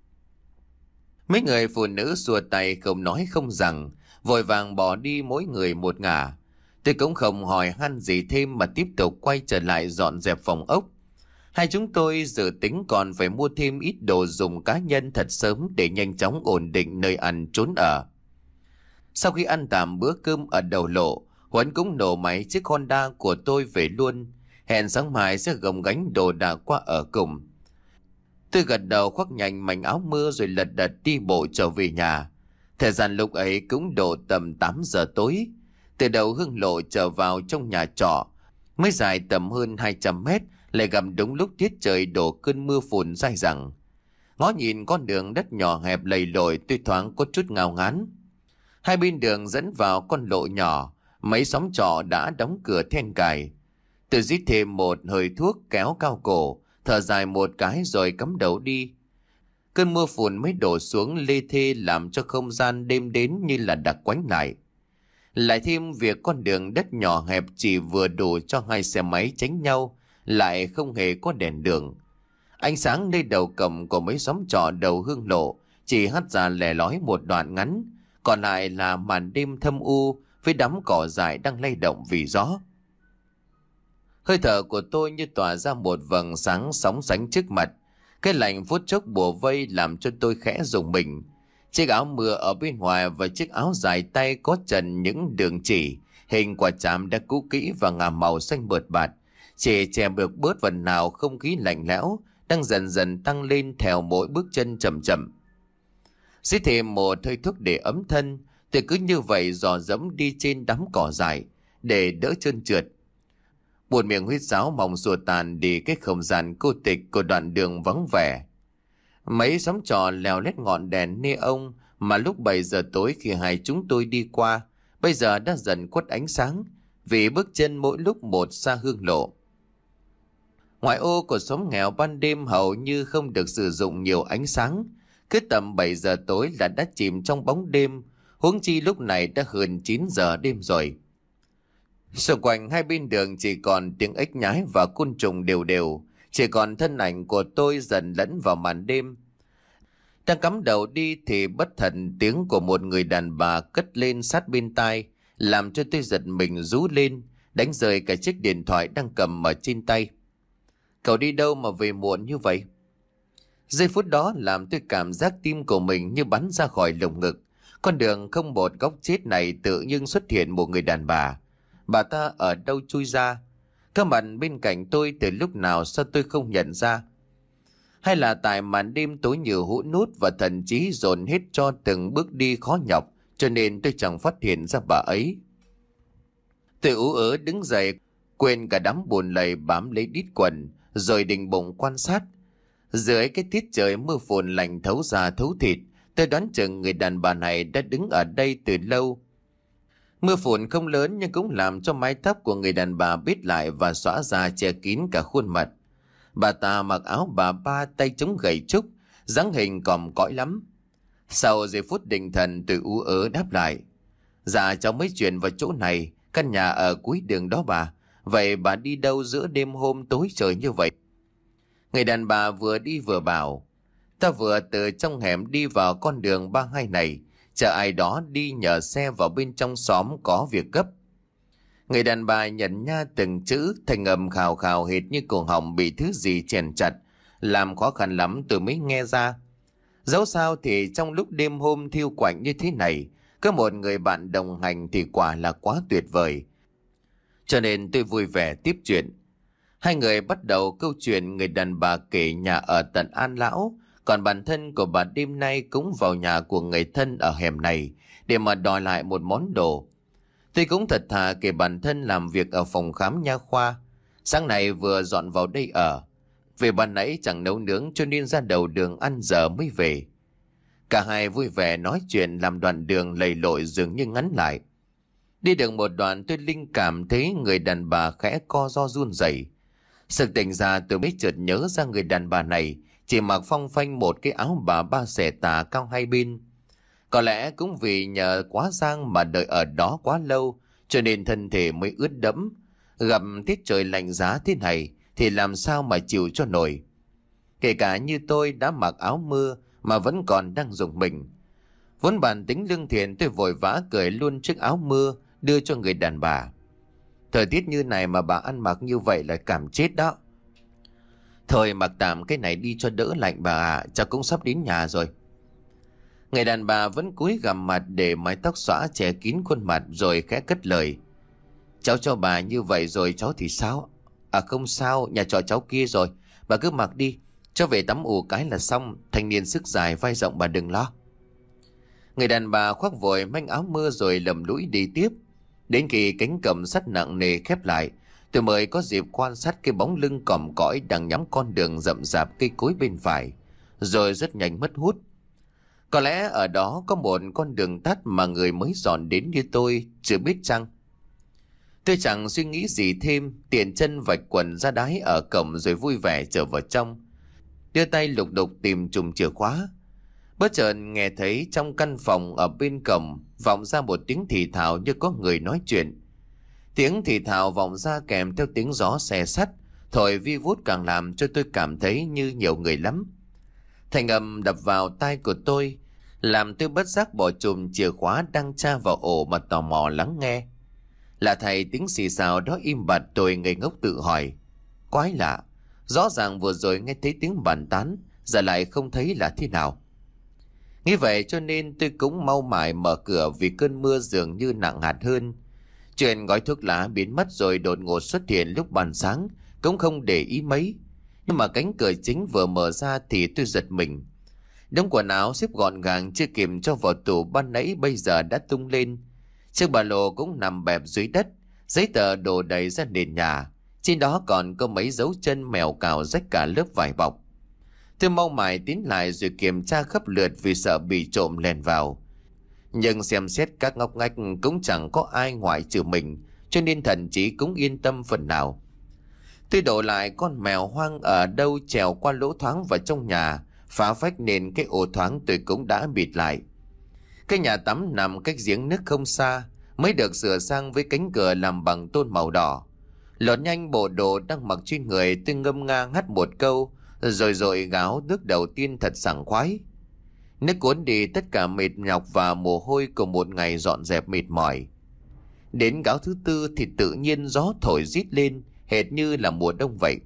Mấy người phụ nữ xua tay không nói không rằng, vội vàng bỏ đi mỗi người một ngả. Tôi cũng không hỏi han gì thêm mà tiếp tục quay trở lại dọn dẹp phòng ốc. Hai chúng tôi dự tính còn phải mua thêm ít đồ dùng cá nhân thật sớm để nhanh chóng ổn định nơi ăn trốn ở. Sau khi ăn tạm bữa cơm ở đầu lộ, Huấn cũng nổ máy chiếc Honda của tôi về luôn. Hẹn sáng mai sẽ gồng gánh đồ đạc qua ở cùng. Tôi gật đầu khoác nhanh mảnh áo mưa rồi lật đật đi bộ trở về nhà. Thời gian lúc ấy cũng độ tầm tám giờ tối. Từ đầu hương lộ trở vào trong nhà trọ, mới dài tầm hơn hai trăm mét, lại gặp đúng lúc tiết trời đổ cơn mưa phùn dai dẳng. Ngó nhìn con đường đất nhỏ hẹp lầy lội, tôi thoáng có chút ngao ngán. Hai bên đường dẫn vào con lộ nhỏ, mấy xóm trọ đã đóng cửa then cài. Tôi rít thêm một hơi thuốc kéo cao cổ, thở dài một cái rồi cắm đầu đi. Cơn mưa phùn mới đổ xuống lê thê làm cho không gian đêm đến như là đặc quánh lại. Lại thêm việc con đường đất nhỏ hẹp chỉ vừa đủ cho hai xe máy tránh nhau, lại không hề có đèn đường. Ánh sáng nơi đầu cầm của mấy xóm trọ đầu hương lộ chỉ hắt ra lẻ lói một đoạn ngắn, còn lại là màn đêm thâm u với đám cỏ dại đang lay động vì gió. Hơi thở của tôi như tỏa ra một vầng sáng sóng sánh trước mặt. Cái lạnh phút chốc bùa vây làm cho tôi khẽ rùng mình. Chiếc áo mưa ở bên ngoài và chiếc áo dài tay có trần những đường chỉ, hình quả tràm đã cũ kỹ và ngả màu xanh bợt bạt, chỉ che được bớt phần nào không khí lạnh lẽo đang dần dần tăng lên theo mỗi bước chân chậm chậm. Xí thêm một hơi thuốc để ấm thân, tôi cứ như vậy dò dẫm đi trên đám cỏ dại để đỡ trơn trượt. Một miệng huýt sáo mỏng xua tàn đi cái không gian cô tịch của đoạn đường vắng vẻ. Mấy xóm trọ leo lét ngọn đèn neon mà lúc bảy giờ tối khi hai chúng tôi đi qua, bây giờ đã dần khuất ánh sáng vì bước chân mỗi lúc một xa hương lộ. Ngoại ô của xóm nghèo ban đêm hầu như không được sử dụng nhiều ánh sáng, cứ tầm bảy giờ tối là đã chìm trong bóng đêm, huống chi lúc này đã hơn chín giờ đêm rồi. Xung quanh hai bên đường chỉ còn tiếng ếch nhái và côn trùng đều đều, chỉ còn thân ảnh của tôi dần lẫn vào màn đêm. Đang cắm đầu đi thì bất thần tiếng của một người đàn bà cất lên sát bên tai, làm cho tôi giật mình rú lên, đánh rơi cả chiếc điện thoại đang cầm ở trên tay. Cậu đi đâu mà về muộn như vậy? Giây phút đó làm tôi cảm giác tim của mình như bắn ra khỏi lồng ngực. Con đường không một góc chết này tự nhiên xuất hiện một người đàn bà. Bà ta ở đâu chui ra? Các bạn bên cạnh tôi từ lúc nào sao tôi không nhận ra? Hay là tại màn đêm tối như hũ nút và thần trí dồn hết cho từng bước đi khó nhọc, cho nên tôi chẳng phát hiện ra bà ấy. Tôi ú ớ đứng dậy, quên cả đám buồn lầy bám lấy đít quần, rồi định bụng quan sát. Dưới cái tiết trời mưa phùn lạnh thấu da thấu thịt, tôi đoán chừng người đàn bà này đã đứng ở đây từ lâu. Mưa phùn không lớn nhưng cũng làm cho mái tóc của người đàn bà bết lại và xõa ra che kín cả khuôn mặt. Bà ta mặc áo bà ba, tay chống gậy trúc, dáng hình còm cõi lắm. Sau giây phút định thần tôi ú ớ đáp lại: Dạ cháu mới chuyển vào chỗ này, căn nhà ở cuối đường đó bà. Vậy bà đi đâu giữa đêm hôm tối trời như vậy? Người đàn bà vừa đi vừa bảo, ta vừa từ trong hẻm đi vào con đường ba hai này, chờ ai đó đi nhờ xe vào bên trong xóm có việc gấp. Người đàn bà nhận nha từng chữ, thành âm khào khào hệt như cổ họng bị thứ gì chèn chặt, làm khó khăn lắm tôi mới nghe ra. Dẫu sao thì trong lúc đêm hôm thiêu quạnh như thế này, có một người bạn đồng hành thì quả là quá tuyệt vời. Cho nên tôi vui vẻ tiếp chuyện. Hai người bắt đầu câu chuyện. Người đàn bà kể nhà ở tận An Lão, còn bản thân của bà đêm nay cũng vào nhà của người thân ở hẻm này để mà đòi lại một món đồ. Tôi cũng thật thà kể bản thân làm việc ở phòng khám nha khoa, sáng nay vừa dọn vào đây ở. Về ban nãy chẳng nấu nướng cho nên ra đầu đường ăn giờ mới về. Cả hai vui vẻ nói chuyện làm đoạn đường lầy lội dường như ngắn lại. Đi được một đoạn tôi linh cảm thấy người đàn bà khẽ co ro run rẩy. Sực tỉnh ra tôi mới chợt nhớ ra người đàn bà này chỉ mặc phong phanh một cái áo bà ba xẻ tà cao hai bên. Có lẽ cũng vì nhờ quá giang mà đợi ở đó quá lâu cho nên thân thể mới ướt đẫm. Gặp tiết trời lạnh giá thế này thì làm sao mà chịu cho nổi. Kể cả như tôi đã mặc áo mưa mà vẫn còn đang dùng mình. Vốn bản tính lương thiện, tôi vội vã cởi luôn chiếc áo mưa đưa cho người đàn bà. Thời tiết như này mà bà ăn mặc như vậy là cảm chết đó. Thôi mặc tạm cái này đi cho đỡ lạnh bà ạ, à, cháu cũng sắp đến nhà rồi. Người đàn bà vẫn cúi gằm mặt để mái tóc xõa che kín khuôn mặt rồi khẽ cất lời. Cháu cho bà như vậy rồi cháu thì sao? À không sao, nhà trọ cháu kia rồi, bà cứ mặc đi, cháu về tắm ủ cái là xong. Thanh niên sức dài vai rộng bà đừng lo. Người đàn bà khoác vội manh áo mưa rồi lầm lũi đi tiếp. Đến khi cánh cầm sắt nặng nề khép lại, tôi mới có dịp quan sát cái bóng lưng còm cõi đang nhắm con đường rậm rạp cây cối bên phải, rồi rất nhanh mất hút. Có lẽ ở đó có một con đường tắt mà người mới dọn đến như tôi chưa biết chăng. Tôi chẳng suy nghĩ gì thêm, tiện chân vạch quần ra đái ở cổng rồi vui vẻ trở vào trong, đưa tay lục đục tìm chùm chìa khóa. Bất chợt nghe thấy trong căn phòng ở bên cổng vọng ra một tiếng thì thào như có người nói chuyện. Tiếng thì thào vọng ra kèm theo tiếng gió xe sắt thổi vi vút càng làm cho tôi cảm thấy như nhiều người lắm. Thành âm đập vào tai của tôi làm tôi bất giác bỏ chùm chìa khóa đang tra vào ổ mà tò mò lắng nghe. Là thầy tiếng xì xào đó im bặt, tôi ngây ngốc tự hỏi. Quái lạ, rõ ràng vừa rồi nghe thấy tiếng bàn tán, giờ lại không thấy là thế nào. Nghĩ vậy cho nên tôi cũng mau mải mở cửa vì cơn mưa dường như nặng hạt hơn. Chuyện gói thuốc lá biến mất rồi đột ngột xuất hiện lúc ban sáng cũng không để ý mấy. Nhưng mà cánh cửa chính vừa mở ra thì tôi giật mình. Đống quần áo xếp gọn gàng chưa kịp cho vào tủ ban nãy bây giờ đã tung lên. Chiếc ba lô cũng nằm bẹp dưới đất, giấy tờ đổ đầy ra nền nhà. Trên đó còn có mấy dấu chân mèo cào rách cả lớp vải bọc. Tôi mau mải tiến lại rồi kiểm tra khắp lượt vì sợ bị trộm lèn vào. Nhưng xem xét các ngóc ngách cũng chẳng có ai ngoại trừ mình, cho nên thần chí cũng yên tâm phần nào. Tôi đổ lại con mèo hoang ở đâu trèo qua lỗ thoáng vào trong nhà, phá phách nên cái ổ thoáng tôi cũng đã bịt lại. Cái nhà tắm nằm cách giếng nước không xa, mới được sửa sang với cánh cửa làm bằng tôn màu đỏ. Lột nhanh bộ đồ đang mặc trên người, tôi ngâm nga ngắt một câu, rồi rồi gáo nước đầu tiên thật sảng khoái. Nước cuốn đi tất cả mệt nhọc và mồ hôi của một ngày dọn dẹp mệt mỏi. Đến gáo thứ tư thì tự nhiên gió thổi rít lên, hệt như là mùa đông vậy.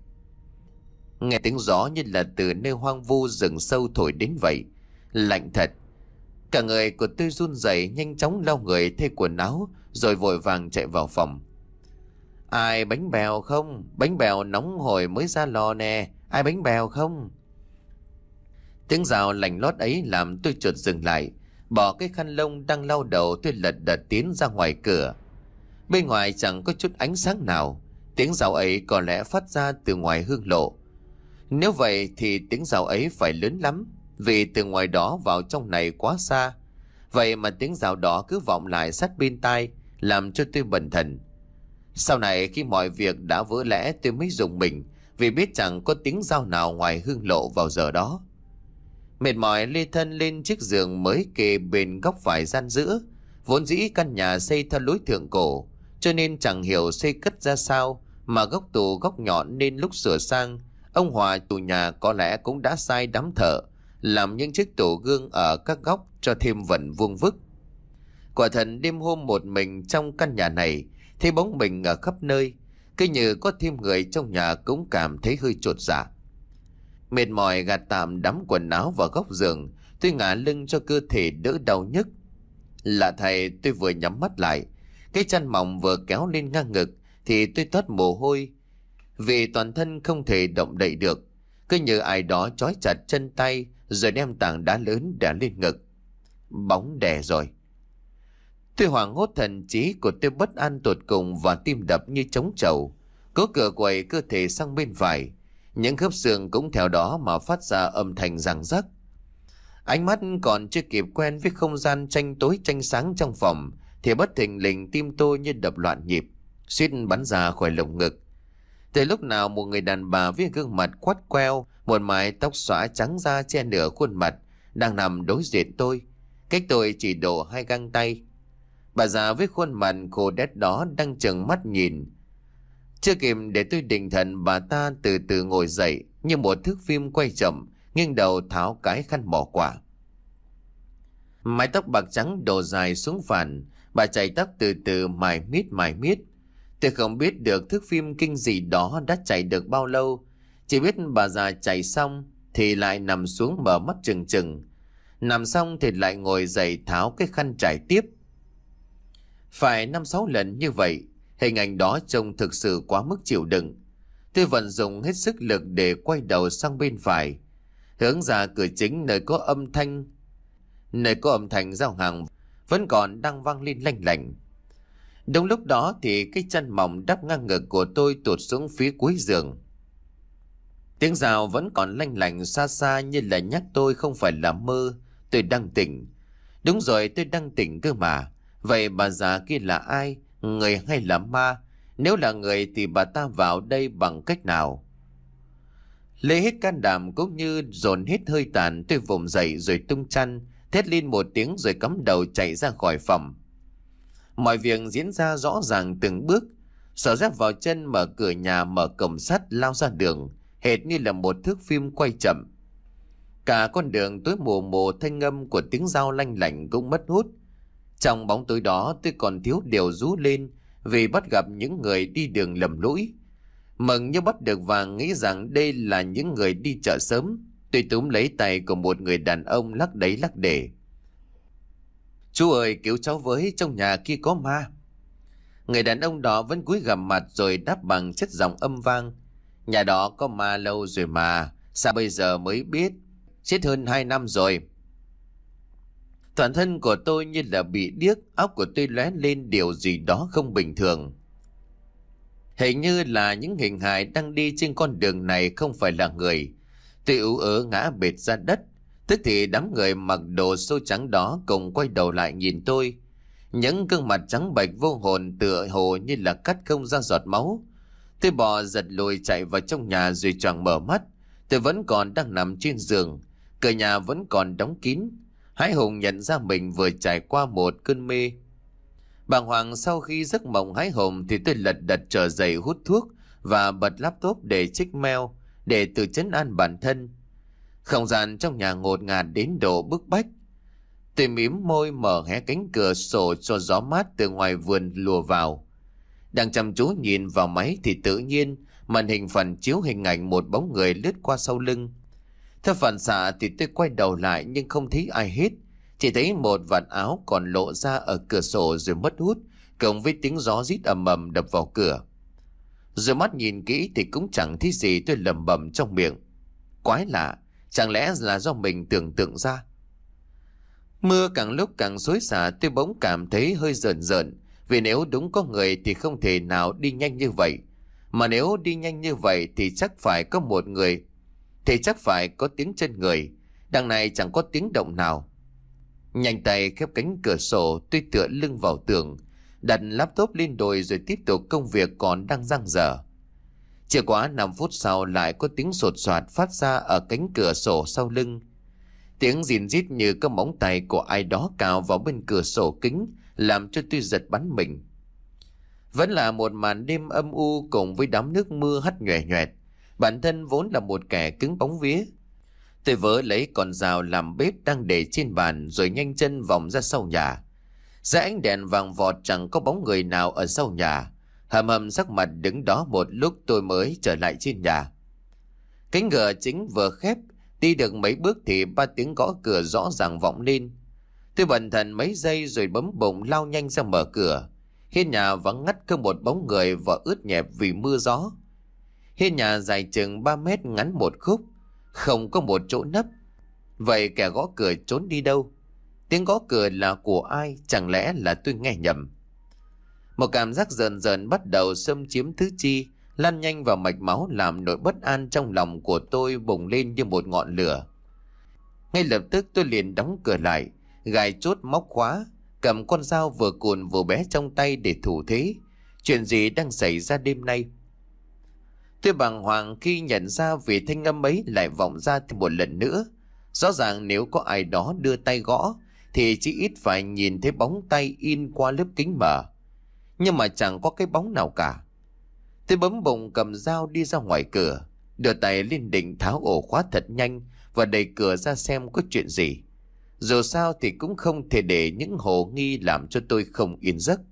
Nghe tiếng gió như là từ nơi hoang vu rừng sâu thổi đến vậy. Lạnh thật. Cả người của tôi run rẩy, nhanh chóng lau người thay quần áo rồi vội vàng chạy vào phòng. Ai bánh bèo không? Bánh bèo nóng hổi mới ra lò nè. Ai bánh bèo không? Tiếng rào lành lót ấy làm tôi chợt dừng lại, bỏ cái khăn lông đang lau đầu, tôi lật đật tiến ra ngoài cửa. Bên ngoài chẳng có chút ánh sáng nào. Tiếng rào ấy có lẽ phát ra từ ngoài hương lộ. Nếu vậy thì tiếng rào ấy phải lớn lắm, vì từ ngoài đó vào trong này quá xa. Vậy mà tiếng rào đó cứ vọng lại sát bên tai, làm cho tôi bần thần. Sau này khi mọi việc đã vỡ lẽ tôi mới rùng mình, vì biết chẳng có tiếng rào nào ngoài hương lộ vào giờ đó. Mệt mỏi lê thân lên chiếc giường mới kê bên góc phải gian giữa, Vốn dĩ căn nhà xây theo lối thượng cổ, cho nên chẳng hiểu xây cất ra sao mà góc tủ góc nhọn, nên lúc sửa sang, ông Hòa chủ nhà có lẽ cũng đã sai đám thợ làm những chiếc tủ gương ở các góc cho thêm vần vuông vức. Quả thật đêm hôm một mình trong căn nhà này, thấy bóng mình ở khắp nơi, cứ như có thêm người trong nhà cũng cảm thấy hơi chột dạ. Mệt mỏi gạt tạm đám quần áo vào góc giường, tôi ngả lưng cho cơ thể đỡ đau nhức. Lạ thầy, tôi vừa nhắm mắt lại, cái chăn mỏng vừa kéo lên ngang ngực thì tôi toát mồ hôi, vì toàn thân không thể động đậy được, cứ như ai đó trói chặt chân tay rồi đem tảng đá lớn đè lên ngực. Bóng đè rồi. Tôi hoảng hốt, thần trí của tôi bất an tột cùng và tim đập như trống trầu, cố cửa quậy cơ thể sang bên phải, những khớp xương cũng theo đó mà phát ra âm thanh răng rắc. Ánh mắt còn chưa kịp quen với không gian tranh tối tranh sáng trong phòng thì bất thình lình tim tôi như đập loạn nhịp, suýt bắn ra khỏi lồng ngực. Từ lúc nào một người đàn bà với gương mặt quắt queo, một mái tóc xõa trắng ra che nửa khuôn mặt, đang nằm đối diện tôi, cách tôi chỉ độ hai găng tay. Bà già với khuôn mặt khô đét đó đang trừng mắt nhìn. Chưa kịp để tôi định thần, bà ta từ từ ngồi dậy như một thước phim quay chậm, nghiêng đầu tháo cái khăn bỏ quả. Mái tóc bạc trắng đổ dài xuống phản, bà chải tóc từ từ mài miết mài miết. Tôi không biết được thước phim kinh dị đó đã chạy được bao lâu, chỉ biết bà già chạy xong thì lại nằm xuống mở mắt trừng trừng, nằm xong thì lại ngồi dậy tháo cái khăn trải tiếp. Phải năm sáu lần như vậy, hình ảnh đó trông thực sự quá mức chịu đựng. Tôi vận dụng hết sức lực để quay đầu sang bên phải, hướng ra cửa chính nơi có âm thanh nơi có âm thanh giao hàng vẫn còn đang vang lên lanh lảnh. Đúng lúc đó thì cái chân mỏng đắp ngang ngực của tôi tụt xuống phía cuối giường. Tiếng rào vẫn còn lanh lảnh xa xa như là nhắc tôi không phải là mơ, tôi đang tỉnh. Đúng rồi, tôi đang tỉnh cơ mà. Vậy bà già kia là ai, người hay là ma? Nếu là người thì bà ta vào đây bằng cách nào? Lấy hết can đảm cũng như dồn hết hơi tàn, tôi vùng dậy rồi tung chăn, thét lên một tiếng rồi cắm đầu chạy ra khỏi phòng. Mọi việc diễn ra rõ ràng từng bước. Sở dép vào chân, mở cửa nhà, mở cổng sắt, lao ra đường, hệt như là một thước phim quay chậm. Cả con đường tối mù mù, thanh âm của tiếng dao lanh lảnh cũng mất hút. Trong bóng tối đó tôi còn thiếu điều rú lên vì bắt gặp những người đi đường lầm lũi. Mừng như bắt được vàng, nghĩ rằng đây là những người đi chợ sớm. Tôi túm lấy tay của một người đàn ông lắc đấy lắc để. Chú ơi, cứu cháu với, trong nhà kia có ma. Người đàn ông đó vẫn cúi gằm mặt rồi đáp bằng chất giọng âm vang. Nhà đó có ma lâu rồi mà, sao bây giờ mới biết? Chết hơn hai năm rồi. Toàn thân của tôi như là bị điếc, óc của tôi lóe lên điều gì đó không bình thường. Hình như là những hình hài đang đi trên con đường này không phải là người. Tôi ú ớ ngã bệt ra đất. Tức thì đám người mặc đồ xô trắng đó cùng quay đầu lại nhìn tôi. Những gương mặt trắng bệch vô hồn tựa hồ như là cắt không ra giọt máu. Tôi bò giật lùi chạy vào trong nhà rồi choàng mở mắt. Tôi vẫn còn đang nằm trên giường, cửa nhà vẫn còn đóng kín. Hái hùng nhận ra mình vừa trải qua một cơn mê. Bàng hoàng sau khi giấc mộng hái hùng thì tôi lật đật trở dậy hút thuốc và bật laptop để check mail, để tự trấn an bản thân. Không gian trong nhà ngột ngạt đến độ bức bách. Tôi mím môi mở hé cánh cửa sổ cho gió mát từ ngoài vườn lùa vào. Đang chăm chú nhìn vào máy thì tự nhiên màn hình phản chiếu hình ảnh một bóng người lướt qua sau lưng. Theo phản xạ thì tôi quay đầu lại nhưng không thấy ai hết. Chỉ thấy một vạt áo còn lộ ra ở cửa sổ rồi mất hút, cộng với tiếng gió rít ầm ầm đập vào cửa. Rồi mắt nhìn kỹ thì cũng chẳng thấy gì, tôi lẩm bẩm trong miệng. Quái lạ, chẳng lẽ là do mình tưởng tượng ra? Mưa càng lúc càng xối xả, tôi bỗng cảm thấy hơi rợn rợn. Vì nếu đúng có người thì không thể nào đi nhanh như vậy. Mà nếu đi nhanh như vậy thì chắc phải có một người, thì chắc phải có tiếng chân người. Đằng này chẳng có tiếng động nào. Nhanh tay khép cánh cửa sổ, tôi tựa lưng vào tường, đặt laptop lên đồi rồi tiếp tục công việc còn đang dang dở. Chưa quá năm phút sau lại có tiếng sột soạt phát ra ở cánh cửa sổ sau lưng. Tiếng rìn rít như có móng tay của ai đó cào vào bên cửa sổ kính, làm cho tôi giật bắn mình. Vẫn là một màn đêm âm u cùng với đám nước mưa hắt nhoè nhoẹt. Bản thân vốn là một kẻ cứng bóng vía. Tôi vớ lấy con dao làm bếp đang để trên bàn rồi nhanh chân vòng ra sau nhà. Ra ánh đèn vàng vọt chẳng có bóng người nào ở sau nhà. Hầm hầm sắc mặt đứng đó một lúc tôi mới trở lại trên nhà. Cánh cửa chính vừa khép, đi được mấy bước thì ba tiếng gõ cửa rõ ràng vọng lên. Tôi bần thần mấy giây rồi bấm bụng lao nhanh ra mở cửa. Hiên nhà vắng ngắt không một bóng người và ướt nhẹp vì mưa gió. Hiên nhà dài chừng ba mét ngắn một khúc, không có một chỗ nấp. Vậy kẻ gõ cửa trốn đi đâu? Tiếng gõ cửa là của ai? Chẳng lẽ là tôi nghe nhầm? Một cảm giác rờn rợn bắt đầu xâm chiếm tứ chi, lan nhanh vào mạch máu làm nỗi bất an trong lòng của tôi bùng lên như một ngọn lửa. Ngay lập tức tôi liền đóng cửa lại, gài chốt móc khóa, cầm con dao vừa cùn vừa bé trong tay để thủ thế. Chuyện gì đang xảy ra đêm nay? Tôi bàng hoàng khi nhận ra vì thanh âm ấy lại vọng ra thêm một lần nữa. Rõ ràng nếu có ai đó đưa tay gõ thì chỉ ít phải nhìn thấy bóng tay in qua lớp kính mờ. Nhưng mà chẳng có cái bóng nào cả. Tôi bấm bụng cầm dao đi ra ngoài cửa, đưa tay lên định tháo ổ khóa thật nhanh và đẩy cửa ra xem có chuyện gì. Dù sao thì cũng không thể để những hồ nghi làm cho tôi không yên giấc.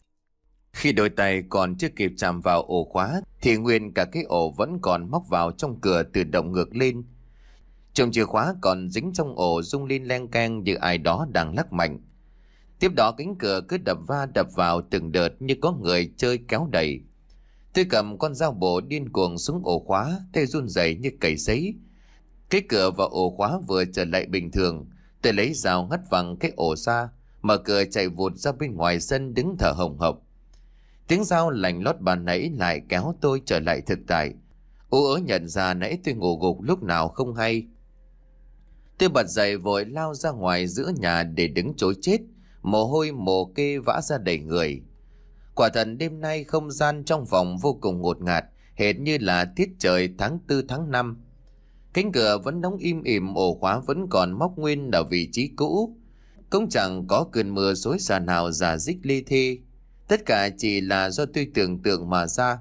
Khi đôi tay còn chưa kịp chạm vào ổ khóa thì nguyên cả cái ổ vẫn còn móc vào trong cửa tự động ngược lên. Chùm chìa khóa còn dính trong ổ rung lên leng keng như ai đó đang lắc mạnh. Tiếp đó cánh cửa cứ đập va đập vào từng đợt như có người chơi kéo đẩy. Tôi cầm con dao bổ điên cuồng xuống ổ khóa, tay run rẩy như cầy sấy. Cái cửa và ổ khóa vừa trở lại bình thường, tôi lấy dao ngắt văng cái ổ ra, mở cửa chạy vụt ra bên ngoài sân đứng thở hồng hộc. Tiếng dao lành lót bàn nãy lại kéo tôi trở lại thực tại. Ú ớ nhận ra nãy tôi ngủ gục lúc nào không hay. Tôi bật dậy vội lao ra ngoài giữa nhà để đứng chối chết, mồ hôi mồ kê vã ra đầy người. Quả thật đêm nay không gian trong phòng vô cùng ngột ngạt, hệt như là tiết trời tháng tư tháng năm. Cánh cửa vẫn đóng im ỉm, ổ khóa vẫn còn móc nguyên ở vị trí cũ. Cũng chẳng có cơn mưa xối xả nào rả rích lê thê. Tất cả chỉ là do tôi tưởng tượng mà ra.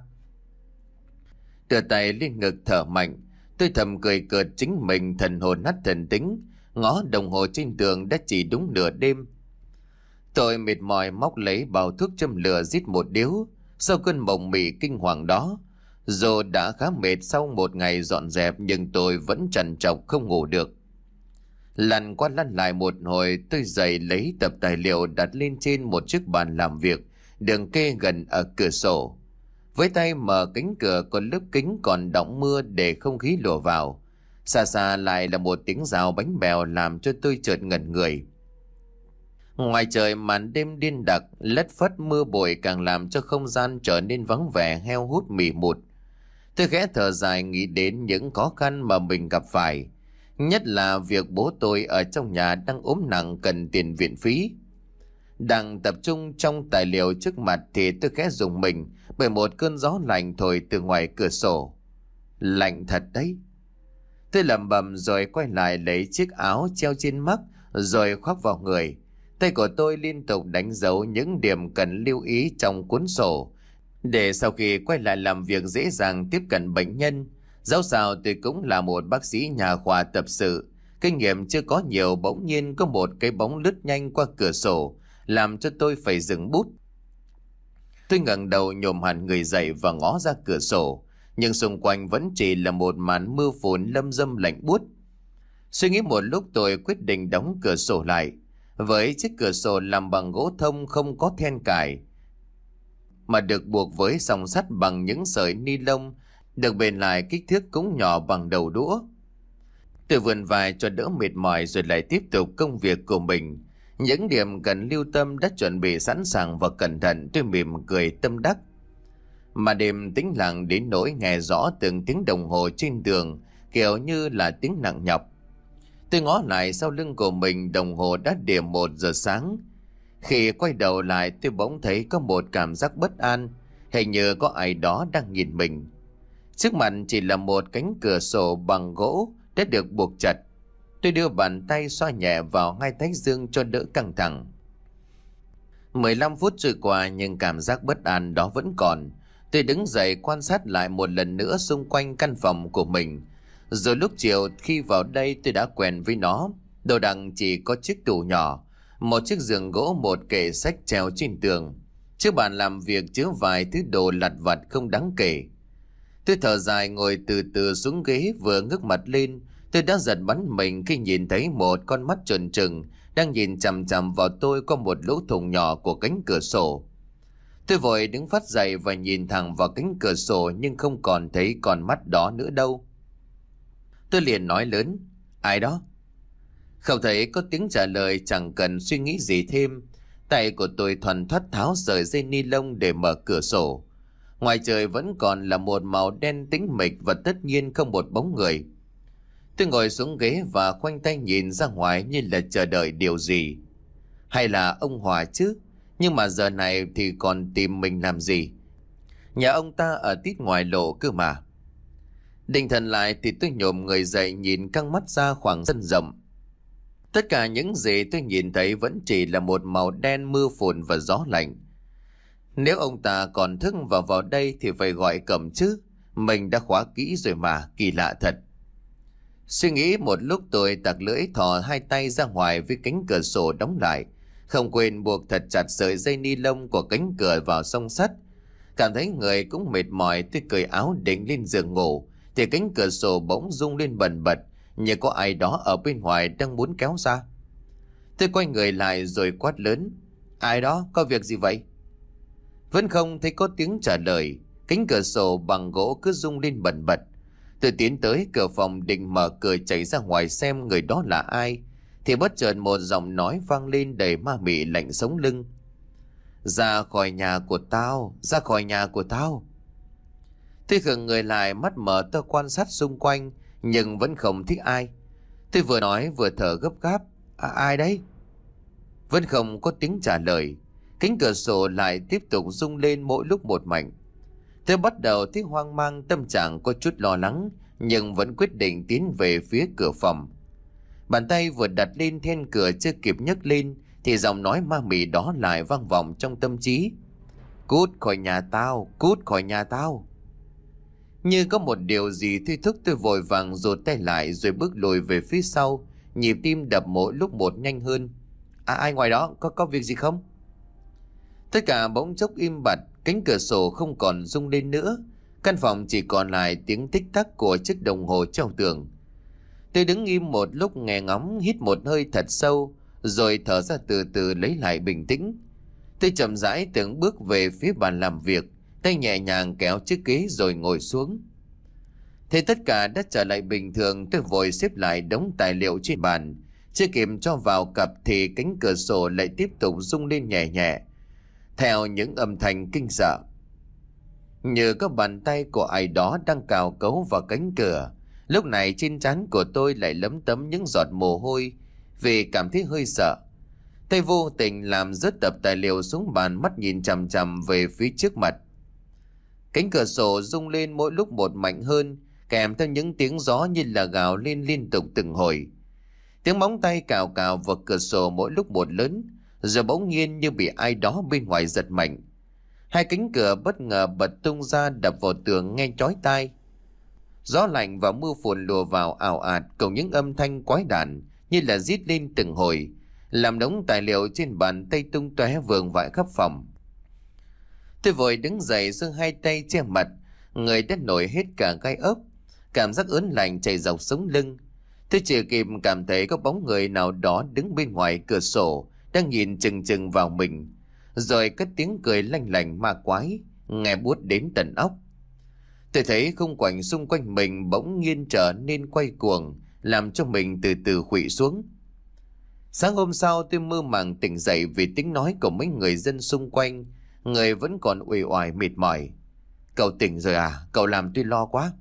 Đưa tay lên ngực thở mạnh, tôi thầm cười cợt chính mình thần hồn nát thần tính. Ngó đồng hồ trên tường đã chỉ đúng nửa đêm. Tôi mệt mỏi móc lấy bao thuốc châm lửa rít một điếu. Sau cơn mộng mị kinh hoàng đó, dù đã khá mệt sau một ngày dọn dẹp nhưng tôi vẫn trằn trọc không ngủ được. Lăn qua lăn lại một hồi, tôi dậy lấy tập tài liệu đặt lên trên một chiếc bàn làm việc đường kê gần ở cửa sổ. Với tay mở cánh cửa còn lớp kính còn đọng mưa để không khí lùa vào. Xa xa lại là một tiếng rào bánh bèo làm cho tôi chợt ngẩn người. Ngoài trời màn đêm điên đặc, lất phất mưa bụi càng làm cho không gian trở nên vắng vẻ heo hút mì mụt. Tôi khẽ thở dài nghĩ đến những khó khăn mà mình gặp phải, nhất là việc bố tôi ở trong nhà đang ốm nặng cần tiền viện phí. Đang tập trung trong tài liệu trước mặt thì tôi khẽ rùng mình bởi một cơn gió lạnh thổi từ ngoài cửa sổ. Lạnh thật đấy. Tôi lẩm bẩm rồi quay lại lấy chiếc áo treo trên mắt rồi khoác vào người. Tay của tôi liên tục đánh dấu những điểm cần lưu ý trong cuốn sổ để sau khi quay lại làm việc dễ dàng tiếp cận bệnh nhân. Dẫu sao tôi cũng là một bác sĩ nhà khoa tập sự, kinh nghiệm chưa có nhiều, bỗng nhiên có một cái bóng lướt nhanh qua cửa sổ làm cho tôi phải dừng bút. Tôi ngẩng đầu nhổm hẳn người dậy và ngó ra cửa sổ, nhưng xung quanh vẫn chỉ là một màn mưa phùn lâm dâm lạnh buốt. Suy nghĩ một lúc tôi quyết định đóng cửa sổ lại. Với chiếc cửa sổ làm bằng gỗ thông không có then cài mà được buộc với song sắt bằng những sợi ni lông, được bền lại kích thước cũng nhỏ bằng đầu đũa. Tôi vươn vai cho đỡ mệt mỏi rồi lại tiếp tục công việc của mình. Những điểm cần lưu tâm đã chuẩn bị sẵn sàng và cẩn thận, tôi mỉm cười tâm đắc. Mà đêm tĩnh lặng đến nỗi nghe rõ từng tiếng đồng hồ trên tường, kiểu như là tiếng nặng nhọc. Tôi ngó lại sau lưng của mình, đồng hồ đã điểm một giờ sáng. Khi quay đầu lại tôi bỗng thấy có một cảm giác bất an, hình như có ai đó đang nhìn mình. Trước mặt chỉ là một cánh cửa sổ bằng gỗ đã được buộc chặt. Tôi đưa bàn tay xoa nhẹ vào hai thái dương cho đỡ căng thẳng. mười lăm phút trôi qua nhưng cảm giác bất an đó vẫn còn. Tôi đứng dậy quan sát lại một lần nữa xung quanh căn phòng của mình. Rồi lúc chiều khi vào đây tôi đã quen với nó. Đồ đạc chỉ có chiếc tủ nhỏ, một chiếc giường gỗ, một kệ sách treo trên tường. Chiếc bàn làm việc chứa vài thứ đồ lặt vặt không đáng kể. Tôi thở dài ngồi từ từ xuống ghế, vừa ngước mặt lên tôi đã giật bắn mình khi nhìn thấy một con mắt trừng trừng đang nhìn chằm chằm vào tôi qua một lỗ thủng nhỏ của cánh cửa sổ. Tôi vội đứng phát dậy và nhìn thẳng vào cánh cửa sổ nhưng không còn thấy con mắt đó nữa đâu. Tôi liền nói lớn: "Ai đó?" Không thấy có tiếng trả lời, chẳng cần suy nghĩ gì thêm. Tay của tôi thoăn thoắt tháo sợi dây ni lông để mở cửa sổ. Ngoài trời vẫn còn là một màu đen tĩnh mịch và tất nhiên không một bóng người. Tôi ngồi xuống ghế và khoanh tay nhìn ra ngoài như là chờ đợi điều gì. Hay là ông Hòa chứ? Nhưng mà giờ này thì còn tìm mình làm gì? Nhà ông ta ở tít ngoài lộ cơ mà. Định thần lại thì tôi nhổm người dậy nhìn căng mắt ra khoảng sân rộng. Tất cả những gì tôi nhìn thấy vẫn chỉ là một màu đen, mưa phùn và gió lạnh. Nếu ông ta còn thức và vào đây thì phải gọi cầm chứ. Mình đã khóa kỹ rồi mà, kỳ lạ thật. Suy nghĩ một lúc tôi tặc lưỡi thò hai tay ra ngoài với cánh cửa sổ đóng lại. Không quên buộc thật chặt sợi dây ni lông của cánh cửa vào song sắt. Cảm thấy người cũng mệt mỏi, tôi cởi áo định lên giường ngủ thì cánh cửa sổ bỗng rung lên bần bật, như có ai đó ở bên ngoài đang muốn kéo ra. Tôi quay người lại rồi quát lớn: "Ai đó? Có việc gì vậy?" Vẫn không thấy có tiếng trả lời. Cánh cửa sổ bằng gỗ cứ rung lên bần bật. Tôi tiến tới cửa phòng định mở cửa chạy ra ngoài xem người đó là ai thì bất chợt một giọng nói vang lên đầy ma mị lạnh sống lưng: "Ra khỏi nhà của tao, ra khỏi nhà của tao." Tôi khựng người lại, mắt mở to quan sát xung quanh nhưng vẫn không thấy ai. Tôi vừa nói vừa thở gấp gáp: à, "Ai đấy?" Vẫn không có tiếng trả lời. Cánh cửa sổ lại tiếp tục rung lên mỗi lúc một mạnh. Tôi bắt đầu thấy hoang mang, tâm trạng có chút lo lắng nhưng vẫn quyết định tiến về phía cửa phòng. Bàn tay vừa đặt lên then cửa chưa kịp nhấc lên thì giọng nói ma mị đó lại vang vọng trong tâm trí: "Cút khỏi nhà tao, cút khỏi nhà tao." Như có một điều gì thôi thúc tôi vội vàng rụt tay lại rồi bước lùi về phía sau, nhịp tim đập mỗi lúc một nhanh hơn. À, ai ngoài đó, có có việc gì không? Tất cả bỗng chốc im bặt, cánh cửa sổ không còn rung lên nữa. Căn phòng chỉ còn lại tiếng tích tắc của chiếc đồng hồ treo tường. Tôi đứng im một lúc nghe ngóng, hít một hơi thật sâu, rồi thở ra từ từ lấy lại bình tĩnh. Tôi chậm rãi từng bước về phía bàn làm việc, tay nhẹ nhàng kéo chiếc ghế rồi ngồi xuống. Thế tất cả đã trở lại bình thường, tôi vội xếp lại đống tài liệu trên bàn. Chưa kịp cho vào cặp thì cánh cửa sổ lại tiếp tục rung lên nhẹ nhẹ, theo những âm thanh kinh sợ. Như có bàn tay của ai đó đang cào cấu vào cánh cửa. Lúc này trên trán của tôi lại lấm tấm những giọt mồ hôi vì cảm thấy hơi sợ. Tay vô tình làm rớt tập tài liệu xuống bàn, mắt nhìn chằm chằm về phía trước mặt. Cánh cửa sổ rung lên mỗi lúc một mạnh hơn, kèm theo những tiếng gió như là gào lên liên tục từng hồi. Tiếng móng tay cào cào vào cửa sổ mỗi lúc một lớn, rồi bỗng nhiên như bị ai đó bên ngoài giật mạnh. Hai cánh cửa bất ngờ bật tung ra đập vào tường nghe chói tai. Gió lạnh và mưa phùn lùa vào ào ạt cùng những âm thanh quái đản như là rít lên từng hồi, làm đống tài liệu trên bàn tay tung tóe vương vãi khắp phòng. Tôi vội đứng dậy giơ hai tay che mặt, người đã nổi hết cả gai ốc, cảm giác ớn lạnh chảy dọc sống lưng. Tôi chỉ kịp cảm thấy có bóng người nào đó đứng bên ngoài cửa sổ đang nhìn chừng chừng vào mình, rồi cất tiếng cười lanh lảnh ma quái nghe buốt đến tận óc. Tôi thấy khung cảnh xung quanh mình bỗng nhiên trở nên quay cuồng, làm cho mình từ từ khuỵu xuống. Sáng hôm sau tôi mơ màng tỉnh dậy vì tiếng nói của mấy người dân xung quanh. Người vẫn còn uể oải mệt mỏi. "Cậu tỉnh rồi à? Cậu làm tôi lo quá."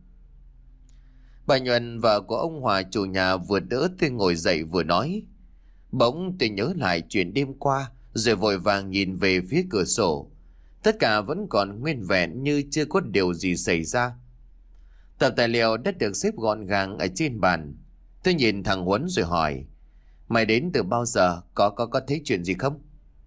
Bà Nhuần, vợ của ông Hòa chủ nhà, vừa đỡ tôi ngồi dậy vừa nói. Bỗng tôi nhớ lại chuyện đêm qua, rồi vội vàng nhìn về phía cửa sổ. Tất cả vẫn còn nguyên vẹn như chưa có điều gì xảy ra. Tập tài liệu đã được xếp gọn gàng ở trên bàn. Tôi nhìn thằng Huấn rồi hỏi, mày đến từ bao giờ, có có có thấy chuyện gì không?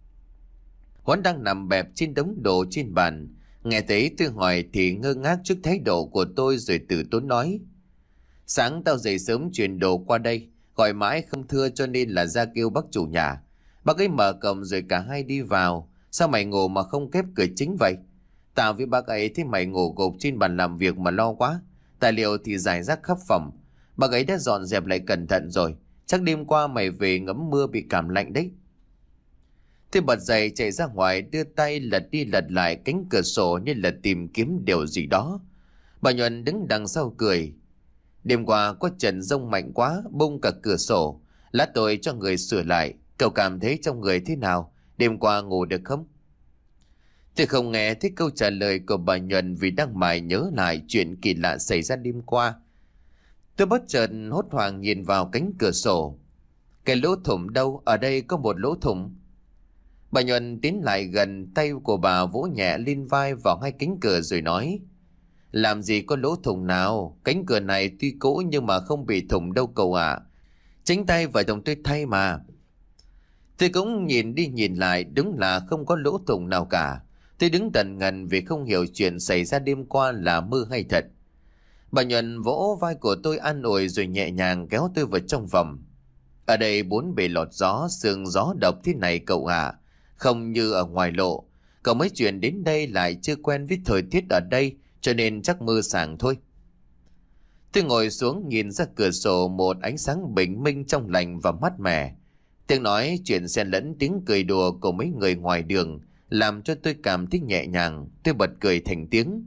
Huấn đang nằm bẹp trên đống đồ trên bàn, nghe thấy tôi hỏi thì ngơ ngác trước thái độ của tôi rồi từ tốn nói, sáng tao dậy sớm chuyển đồ qua đây, gọi mãi không thưa cho nên là ra kêu bác chủ nhà. Bác ấy mở cổng rồi cả hai đi vào. Sao mày ngủ mà không khép cửa chính vậy? Tao với bác ấy thấy mày ngủ gục trên bàn làm việc mà lo quá. Tài liệu thì rải rác khắp phòng. Bác ấy đã dọn dẹp lại cẩn thận rồi. Chắc đêm qua mày về ngấm mưa bị cảm lạnh đấy. Tôi bật dậy chạy ra ngoài, đưa tay lật đi lật lại cánh cửa sổ như là tìm kiếm điều gì đó. Bà Nhuận đứng đằng sau cười. Đêm qua có trận giông mạnh quá, bung cả cửa sổ. Lát tôi cho người sửa lại. Cậu cảm thấy trong người thế nào? Đêm qua ngủ được không? Tôi không nghe thấy câu trả lời của bà Nhuận vì đang mải nhớ lại chuyện kỳ lạ xảy ra đêm qua. Tôi bất chợt hốt hoảng nhìn vào cánh cửa sổ. Cái lỗ thủng đâu? Ở đây có một lỗ thủng. Bà Nhuận tiến lại gần, tay của bà vỗ nhẹ lên vai vào hai cánh cửa rồi nói, làm gì có lỗ thủng nào? Cánh cửa này tuy cũ nhưng mà không bị thủng đâu cậu ạ. Chính tay vợ chồng tôi thay mà. Tôi cũng nhìn đi nhìn lại, đúng là không có lỗ thủng nào cả. Tôi đứng tần ngần vì không hiểu chuyện xảy ra đêm qua là mơ hay thật. Bà Nhuận vỗ vai của tôi an ủi rồi nhẹ nhàng kéo tôi vào trong phòng. Ở đây bốn bề lọt gió, sương gió độc thế này cậu ạ. Không như ở ngoài lộ. Cậu mới chuyển đến đây lại chưa quen với thời tiết ở đây, cho nên chắc mưa sảng thôi. Tôi ngồi xuống nhìn ra cửa sổ, một ánh sáng bình minh trong lành và mát mẻ. Tiếng nói chuyện xen lẫn tiếng cười đùa của mấy người ngoài đường làm cho tôi cảm thấy nhẹ nhàng. Tôi bật cười thành tiếng.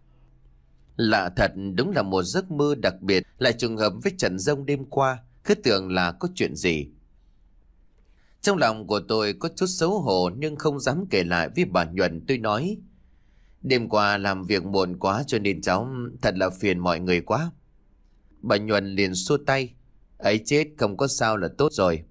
Lạ thật, đúng là một giấc mơ đặc biệt, lại trùng hợp với trận giông đêm qua. Cứ tưởng là có chuyện gì. Trong lòng của tôi có chút xấu hổ nhưng không dám kể lại với bà Nhuận. Tôi nói, đêm qua làm việc muộn quá cho nên cháu thật là phiền mọi người quá. Bà Nhuận liền xua tay, ấy chết, không có sao là tốt rồi.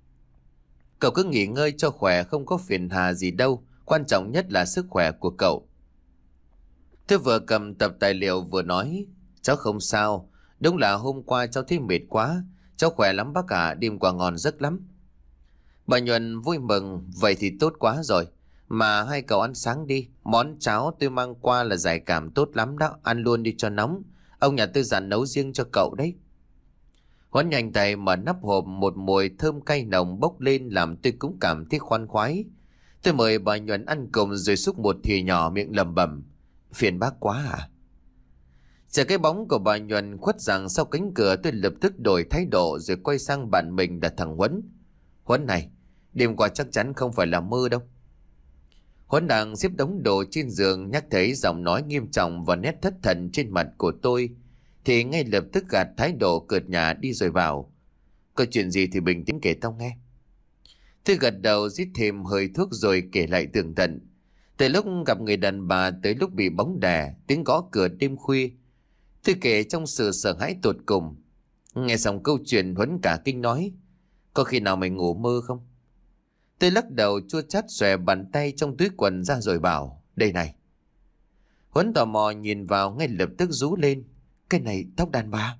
Cậu cứ nghỉ ngơi cho khỏe, không có phiền hà gì đâu. Quan trọng nhất là sức khỏe của cậu. Tôi vừa cầm tập tài liệu vừa nói, cháu không sao. Đúng là hôm qua cháu thấy mệt quá. Cháu khỏe lắm bác ạ, đêm qua ngon giấc lắm. Bà Nhuận vui mừng, vậy thì tốt quá rồi. Mà hai cậu ăn sáng đi, món cháo tôi mang qua là giải cảm tốt lắm đó, ăn luôn đi cho nóng. Ông nhà tôi dặn nấu riêng cho cậu đấy. Huấn nhanh tay mở nắp hộp, một mùi thơm cay nồng bốc lên làm tôi cũng cảm thấy khoan khoái. Tôi mời bà Nhuận ăn cùng rồi xúc một thìa nhỏ, miệng lẩm bẩm, phiền bác quá à. Chờ cái bóng của bà Nhuận khuất rằng sau cánh cửa, tôi lập tức đổi thái độ rồi quay sang bạn mình là thằng Huấn. Huấn này, đêm qua chắc chắn không phải là mơ đâu. Huấn đang xếp đống đồ trên giường, nhắc thấy giọng nói nghiêm trọng và nét thất thần trên mặt của tôi thì ngay lập tức gạt thái độ cợt nhả đi rồi bảo, có chuyện gì thì bình tĩnh kể tao nghe. Tôi gật đầu rít thêm hơi thuốc rồi kể lại tường tận. Từ lúc gặp người đàn bà tới lúc bị bóng đè, tiếng gõ cửa đêm khuya. Tôi kể trong sự sợ hãi tột cùng. Nghe xong câu chuyện, Huấn cả kinh nói, có khi nào mày ngủ mơ không? Tôi lắc đầu chua chát xòe bàn tay trong túi quần ra rồi bảo, đây này. Huấn tò mò nhìn vào ngay lập tức rú lên, cái này tóc đàn bà.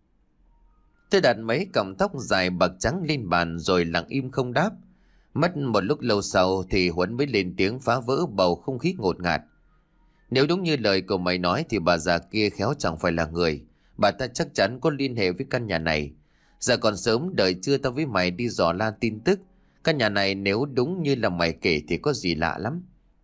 Tôi đặt mấy cọng tóc dài bạc trắng lên bàn rồi lặng im không đáp. Mất một lúc lâu sau thì Huấn mới lên tiếng phá vỡ bầu không khí ngột ngạt. Nếu đúng như lời của mày nói thì bà già kia khéo chẳng phải là người. Bà ta chắc chắn có liên hệ với căn nhà này. Giờ còn sớm, đợi trưa tao với mày đi dò la tin tức. Căn nhà này nếu đúng như là mày kể thì có gì lạ lắm.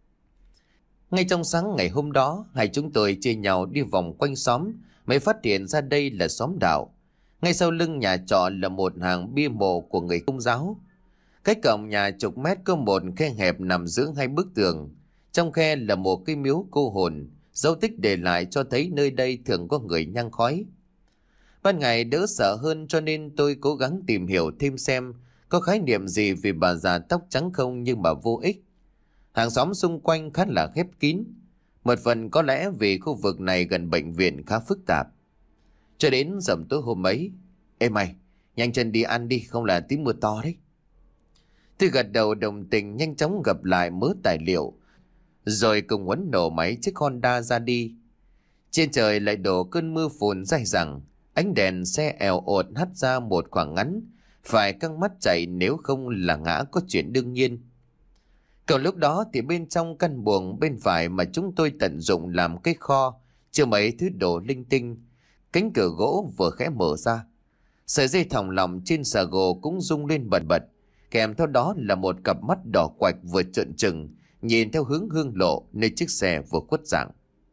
Ngay trong sáng ngày hôm đó, hai chúng tôi chia nhau đi vòng quanh xóm mới phát hiện ra đây là xóm đạo. Ngay sau lưng nhà trọ là một hàng bia mộ của người Công giáo. Cách cổng nhà chục mét có một khe hẹp nằm giữa hai bức tường. Trong khe là một cái miếu cô hồn, dấu tích để lại cho thấy nơi đây thường có người nhang khói. Ban ngày đỡ sợ hơn cho nên tôi cố gắng tìm hiểu thêm xem có khái niệm gì về bà già tóc trắng không, nhưng mà vô ích. Hàng xóm xung quanh khá là khép kín, một phần có lẽ vì khu vực này gần bệnh viện khá phức tạp. Cho đến rằm tối hôm ấy, ê mày, nhanh chân đi ăn đi, không là tí mưa to đấy. Tôi gật đầu đồng tình, nhanh chóng gặp lại mớ tài liệu, rồi cùng Huấn nổ máy chiếc Honda ra đi. Trên trời lại đổ cơn mưa phùn dai dẳng, Ánh đèn xe èo ột hắt ra một khoảng ngắn, phải căng mắt chạy nếu không là ngã có chuyện đương nhiên. Còn lúc đó thì bên trong căn buồng bên phải mà chúng tôi tận dụng làm cái kho, chưa mấy thứ đồ linh tinh, cánh cửa gỗ vừa khẽ mở ra. Sợi dây thòng lọng trên xà gồ cũng rung lên bần bật, kèm theo đó là một cặp mắt đỏ quạch vừa trợn trừng, nhìn theo hướng hương lộ nơi chiếc xe vừa khuất dạng.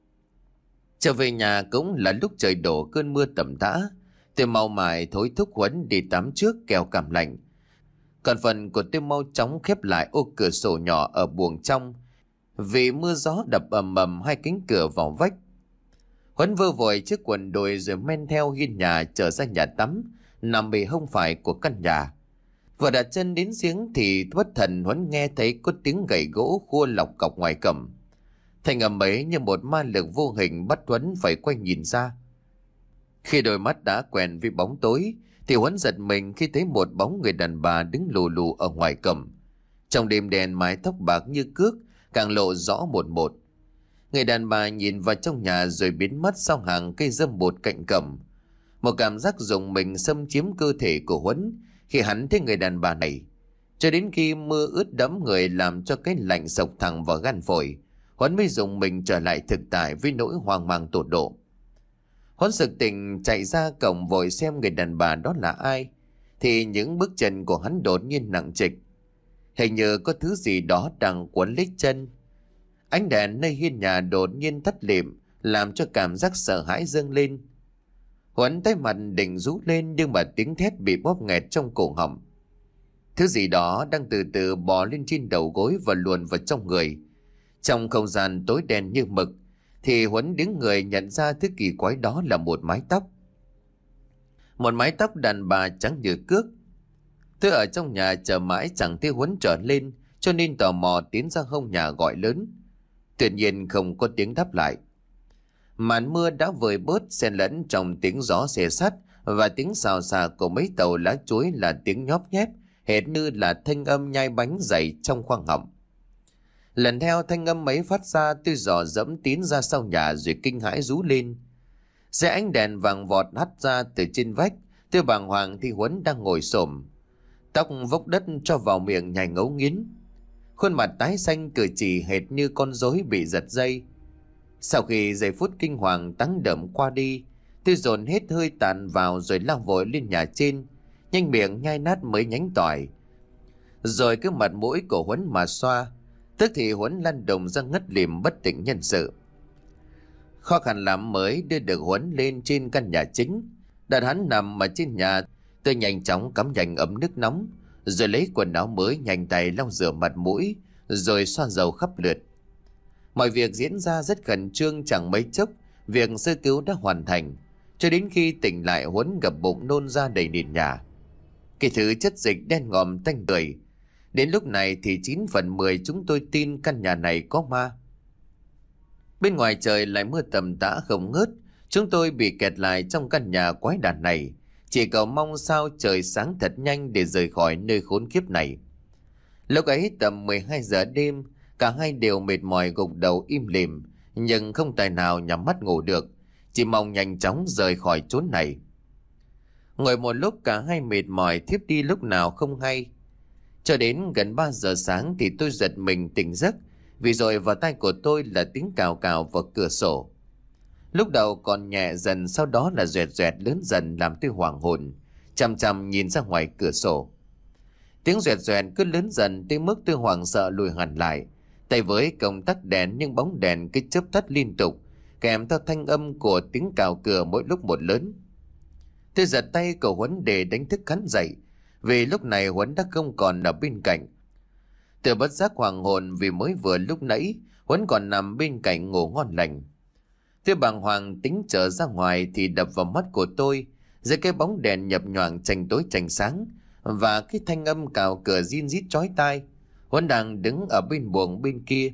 Trở về nhà cũng là lúc trời đổ cơn mưa tầm tã. Tôi mau mải thối thúc Huấn đi tắm trước kẻo cảm lạnh. Còn phần của tôi mau chóng khép lại ô cửa sổ nhỏ ở buồng trong, vì mưa gió đập ầm ầm hai cánh cửa vào vách. Huấn vơ vội chiếc quần đùi rồi men theo hiên nhà trở ra nhà tắm, nằm bề hông phải của căn nhà. Vừa đặt chân đến giếng thì bất thần Huấn nghe thấy có tiếng gậy gỗ khua lọc cọc ngoài cổng. Thành âm ấy như một ma lực vô hình bắt Huấn phải quay nhìn ra. Khi đôi mắt đã quen với bóng tối thì Huấn giật mình khi thấy một bóng người đàn bà đứng lù lù ở ngoài cổng. Trong đêm đèn, mái tóc bạc như cước càng lộ rõ một một. Người đàn bà nhìn vào trong nhà rồi biến mất sau hàng cây râm bột cạnh cổng. Một cảm giác rùng mình xâm chiếm cơ thể của Huấn khi hắn thấy người đàn bà này. Cho đến khi mưa ướt đẫm người làm cho cái lạnh sộc thẳng vào gan phổi, Huấn mới dùng mình trở lại thực tại với nỗi hoang mang tột độ. Huấn sực tỉnh chạy ra cổng vội xem người đàn bà đó là ai, thì những bước chân của hắn đột nhiên nặng trịch. Hình như có thứ gì đó đang quấn lấy chân. Ánh đèn nơi hiên nhà đột nhiên tắt lịm, làm cho cảm giác sợ hãi dâng lên. Huấn tay mặt định rú lên nhưng mà tiếng thét bị bóp nghẹt trong cổ họng. Thứ gì đó đang từ từ bò lên trên đầu gối và luồn vào trong người. Trong không gian tối đen như mực thì Huấn đứng người nhận ra thứ kỳ quái đó là một mái tóc. Một mái tóc đàn bà trắng như cước. Tôi ở trong nhà chờ mãi chẳng thấy Huấn trở lên, cho nên tò mò tiến ra hông nhà gọi lớn. Tuy nhiên không có tiếng đáp lại. Màn mưa đã vơi bớt, xen lẫn trong tiếng gió xề sắt và tiếng xào xà của mấy tàu lá chuối là tiếng nhóp nhép, hệt như là thanh âm nhai bánh dày trong khoang họng. Lần theo thanh âm ấy phát ra, tôi dò dẫm tiến ra sau nhà rồi kinh hãi rú lên. Dưới ánh đèn vàng vọt hắt ra từ trên vách, tôi bàng hoàng thì Huấn đang ngồi xổm, tóc vốc đất cho vào miệng nhai ngấu nghiến. Khuôn mặt tái xanh, cử chỉ hệt như con rối bị giật dây. Sau khi giây phút kinh hoàng táng đậm qua đi, tôi dồn hết hơi tàn vào rồi lao vội lên nhà trên, nhanh miệng nhai nát mấy nhánh tỏi. Rồi cứ mặt mũi của Huấn mà xoa, tức thì Huấn lăn đồng ra ngất lịm bất tỉnh nhân sự. Khó khăn lắm mới đưa được Huấn lên trên căn nhà chính. Đặt hắn nằm ở trên nhà, tôi nhanh chóng cắm dành ấm nước nóng, rồi lấy quần áo mới nhanh tay lau rửa mặt mũi, rồi xoa dầu khắp lượt. Mọi việc diễn ra rất khẩn trương, chẳng mấy chốc việc sơ cứu đã hoàn thành. Cho đến khi tỉnh lại, Huấn gập bụng nôn ra đầy nền nhà. Cái thứ chất dịch đen ngòm tanh tưởi. Đến lúc này thì chín phần mười chúng tôi tin căn nhà này có ma. Bên ngoài trời lại mưa tầm tã không ngớt. Chúng tôi bị kẹt lại trong căn nhà quái đản này, chỉ cầu mong sao trời sáng thật nhanh để rời khỏi nơi khốn kiếp này. Lúc ấy tầm mười hai giờ đêm, cả hai đều mệt mỏi gục đầu im lìm, nhưng không tài nào nhắm mắt ngủ được, chỉ mong nhanh chóng rời khỏi chốn này. Ngồi một lúc cả hai mệt mỏi thiếp đi lúc nào không hay. Cho đến gần ba giờ sáng thì tôi giật mình tỉnh giấc, vì rồi vào tai của tôi là tiếng cào cào vào cửa sổ. Lúc đầu còn nhẹ dần, sau đó là doẹt doẹt lớn dần làm tôi hoảng hồn, chằm chằm nhìn ra ngoài cửa sổ. Tiếng doẹt doẹt cứ lớn dần tới mức tôi hoảng sợ lùi hẳn lại, tay với công tắc đèn nhưng bóng đèn cứ chớp tắt liên tục, kèm theo thanh âm của tiếng cào cửa mỗi lúc một lớn. Tôi giật tay của Huấn để đánh thức hắn dậy, vì lúc này Huấn đã không còn ở bên cạnh. Tôi bất giác hoàng hồn vì mới vừa lúc nãy Huấn còn nằm bên cạnh ngủ ngon lành. Tôi bàng hoàng tính trở ra ngoài thì đập vào mắt của tôi dưới cái bóng đèn nhập nhoạng tranh tối tranh sáng và cái thanh âm cào cửa rin rít chói tai. Huấn đang đứng ở bên buồng bên kia.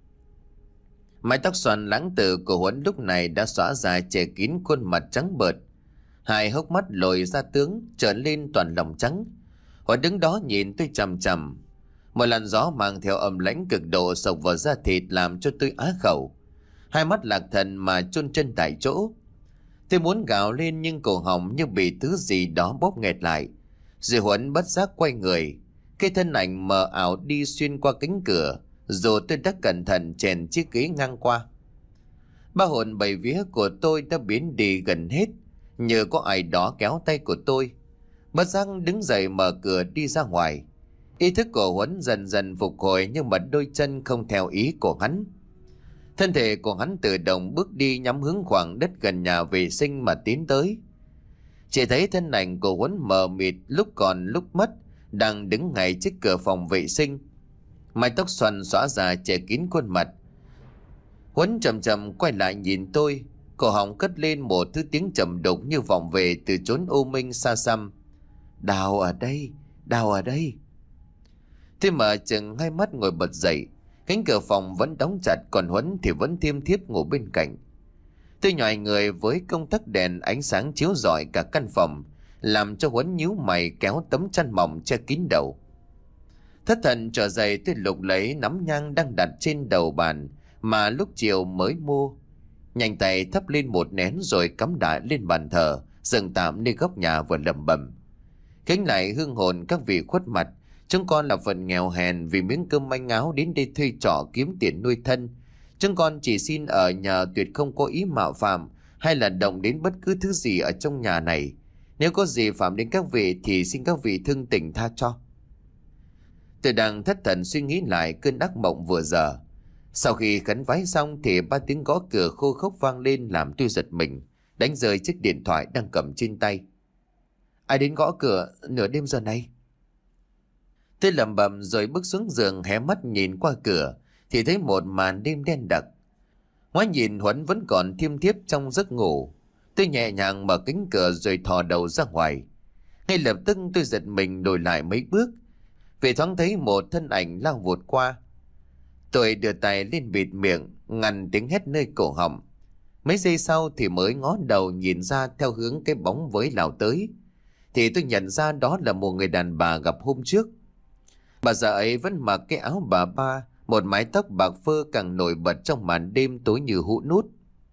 Mái tóc xoăn lãng tử của Huấn lúc này đã xõa dài che kín khuôn mặt trắng bợt, hai hốc mắt lồi ra tướng trở lên toàn lòng trắng. Huấn đứng đó nhìn tôi chằm chằm. Một làn gió mang theo âm lãnh cực độ sộc vào da thịt làm cho tôi á khẩu. Hai mắt lạc thần mà chôn chân tại chỗ. Tôi muốn gào lên nhưng cổ họng như bị thứ gì đó bóp nghẹt lại. Rồi Huấn bất giác quay người. Cái thân ảnh mờ ảo đi xuyên qua cánh cửa. Rồi tôi đã cẩn thận chèn chiếc ghế ngang qua. Ba hồn bảy vía của tôi đã biến đi gần hết. Nhờ có ai đó kéo tay của tôi, bất giác đứng dậy mở cửa đi ra ngoài. Ý thức của Huấn dần dần phục hồi, nhưng mà đôi chân không theo ý của hắn. Thân thể của hắn tự động bước đi nhắm hướng khoảng đất gần nhà vệ sinh mà tiến tới. Chỉ thấy thân ảnh của Huấn mờ mịt lúc còn lúc mất, đang đứng ngay trước cửa phòng vệ sinh. Mái tóc xoăn xõa ra che kín khuôn mặt. Huấn chậm chậm quay lại nhìn tôi, cổ họng cất lên một thứ tiếng trầm đục như vọng về từ chốn u minh xa xăm. Đào ở đây, Đào ở đây. Tôi mở chừng hai mắt ngồi bật dậy. Cánh cửa phòng vẫn đóng chặt, còn Huấn thì vẫn thiêm thiếp ngủ bên cạnh. Tôi nhòi người với công tắc đèn ánh sáng chiếu rọi cả căn phòng, làm cho Huấn nhíu mày kéo tấm chăn mỏng che kín đầu. Thất thần trở dậy, tôi lục lấy nắm nhang đang đặt trên đầu bàn mà lúc chiều mới mua. Nhanh tay thắp lên một nén rồi cắm đại lên bàn thờ, dừng tạm nơi góc nhà vừa lẩm bẩm. Kính lại hương hồn các vị khuất mặt. Chúng con là phận nghèo hèn, vì miếng cơm manh áo đến đây thuê trọ kiếm tiền nuôi thân. Chúng con chỉ xin ở nhà, tuyệt không có ý mạo phạm hay là động đến bất cứ thứ gì ở trong nhà này. Nếu có gì phạm đến các vị thì xin các vị thương tình tha cho. Tôi đang thất thần suy nghĩ lại cơn ác mộng vừa giờ. Sau khi khấn vái xong thì ba tiếng gõ cửa khô khốc vang lên làm tôi giật mình, đánh rơi chiếc điện thoại đang cầm trên tay. Ai đến gõ cửa nửa đêm giờ này? Tôi lẩm bẩm rồi bước xuống giường, hé mắt nhìn qua cửa thì thấy một màn đêm đen đặc. Ngoái nhìn Huấn vẫn còn thiêm thiếp trong giấc ngủ. Tôi nhẹ nhàng mở cánh cửa rồi thò đầu ra ngoài. Ngay lập tức tôi giật mình lùi lại mấy bước, vì thoáng thấy một thân ảnh lao vụt qua. Tôi đưa tay lên bịt miệng, ngăn tiếng hét nơi cổ họng. Mấy giây sau thì mới ngó đầu nhìn ra theo hướng cái bóng với lao tới, thì tôi nhận ra đó là một người đàn bà gặp hôm trước. Bà già ấy vẫn mặc cái áo bà ba, một mái tóc bạc phơ càng nổi bật trong màn đêm tối như hũ nút.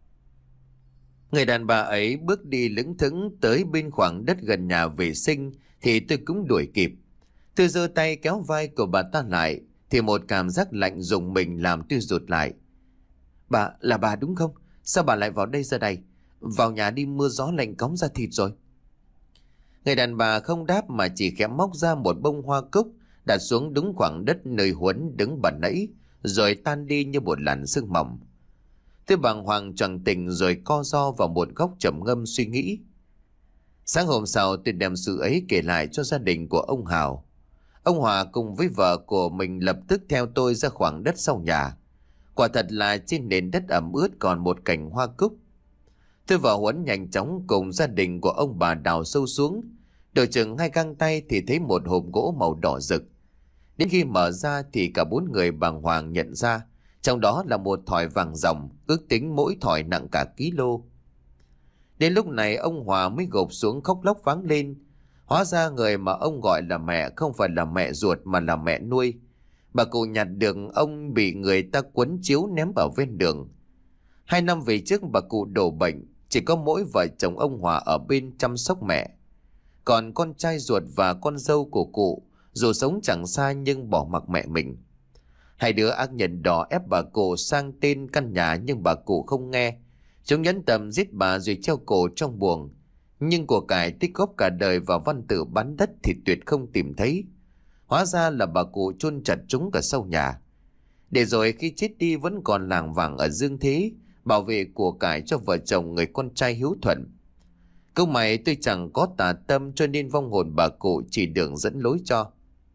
Người đàn bà ấy bước đi lững thững tới bên khoảng đất gần nhà vệ sinh thì tôi cũng đuổi kịp. Tôi giơ tay kéo vai của bà ta lại thì một cảm giác lạnh rùng mình làm tôi rụt lại. Bà, là bà đúng không? Sao bà lại vào đây giờ này? Vào nhà đi mưa gió lạnh cóng ra thịt rồi. Người đàn bà không đáp mà chỉ khẽ móc ra một bông hoa cúc đặt xuống đúng khoảng đất nơi Huấn đứng ban nãy, rồi tan đi như một làn sương mỏng. Tôi bàng hoàng choàng tỉnh rồi co ro vào một góc trầm ngâm suy nghĩ. Sáng hôm sau tôi đem sự ấy kể lại cho gia đình của ông Hào. Ông Hòa cùng với vợ của mình lập tức theo tôi ra khoảng đất sau nhà. Quả thật là trên nền đất ẩm ướt còn một cành hoa cúc. Tôi và Huấn nhanh chóng cùng gia đình của ông bà đào sâu xuống. Đợi chừng hai găng tay thì thấy một hộp gỗ màu đỏ rực. Đến khi mở ra thì cả bốn người bàng hoàng nhận ra trong đó là một thỏi vàng ròng, ước tính mỗi thỏi nặng cả ký lô. Đến lúc này ông Hòa mới gục xuống khóc lóc váng lên. Hóa ra người mà ông gọi là mẹ không phải là mẹ ruột mà là mẹ nuôi. Bà cụ nhặt được ông bị người ta quấn chiếu ném vào ven đường. Hai năm về trước bà cụ đổ bệnh, chỉ có mỗi vợ chồng ông Hòa ở bên chăm sóc mẹ. Còn con trai ruột và con dâu của cụ dù sống chẳng xa nhưng bỏ mặc mẹ mình. Hai đứa ác nhân đỏ ép bà cụ sang tên căn nhà nhưng bà cụ không nghe. Chúng nhẫn tâm giết bà rồi treo cổ trong buồng. Nhưng của cải tích góp cả đời vào văn tự bán đất thì tuyệt không tìm thấy. Hóa ra là bà cụ chôn chặt chúng cả sau nhà. Để rồi khi chết đi vẫn còn lảng vảng ở dương thế, bảo vệ của cải cho vợ chồng người con trai hiếu thuận. Câu mày tôi chẳng có tà tâm cho nên vong hồn bà cụ chỉ đường dẫn lối cho.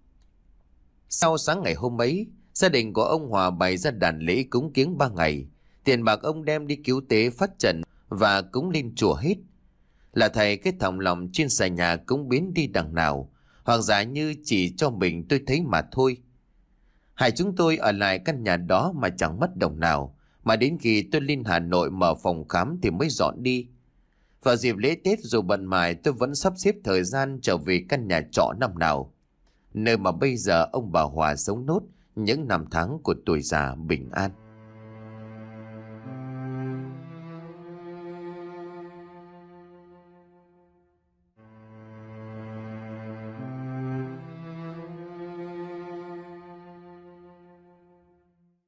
Sau sáng ngày hôm ấy, gia đình của ông Hòa bày ra đàn lễ cúng kiếng ba ngày. Tiền bạc ông đem đi cứu tế phát trần và cúng lên chùa hết. Là thầy cái thòng lòng trên xà nhà cũng biến đi đằng nào, hoặc giả như chỉ cho mình tôi thấy mà thôi. Hai chúng tôi ở lại căn nhà đó mà chẳng mất đồng nào, mà đến khi tôi lên Hà Nội mở phòng khám thì mới dọn đi. Vào dịp lễ Tết dù bận mải tôi vẫn sắp xếp thời gian trở về căn nhà trọ năm nào, nơi mà bây giờ ông bà Hòa sống nốt những năm tháng của tuổi già bình an.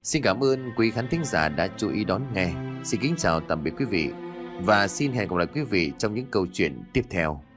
Xin cảm ơn quý khán thính giả đã chú ý đón nghe. Xin kính chào tạm biệt quý vị và xin hẹn gặp lại quý vị trong những câu chuyện tiếp theo.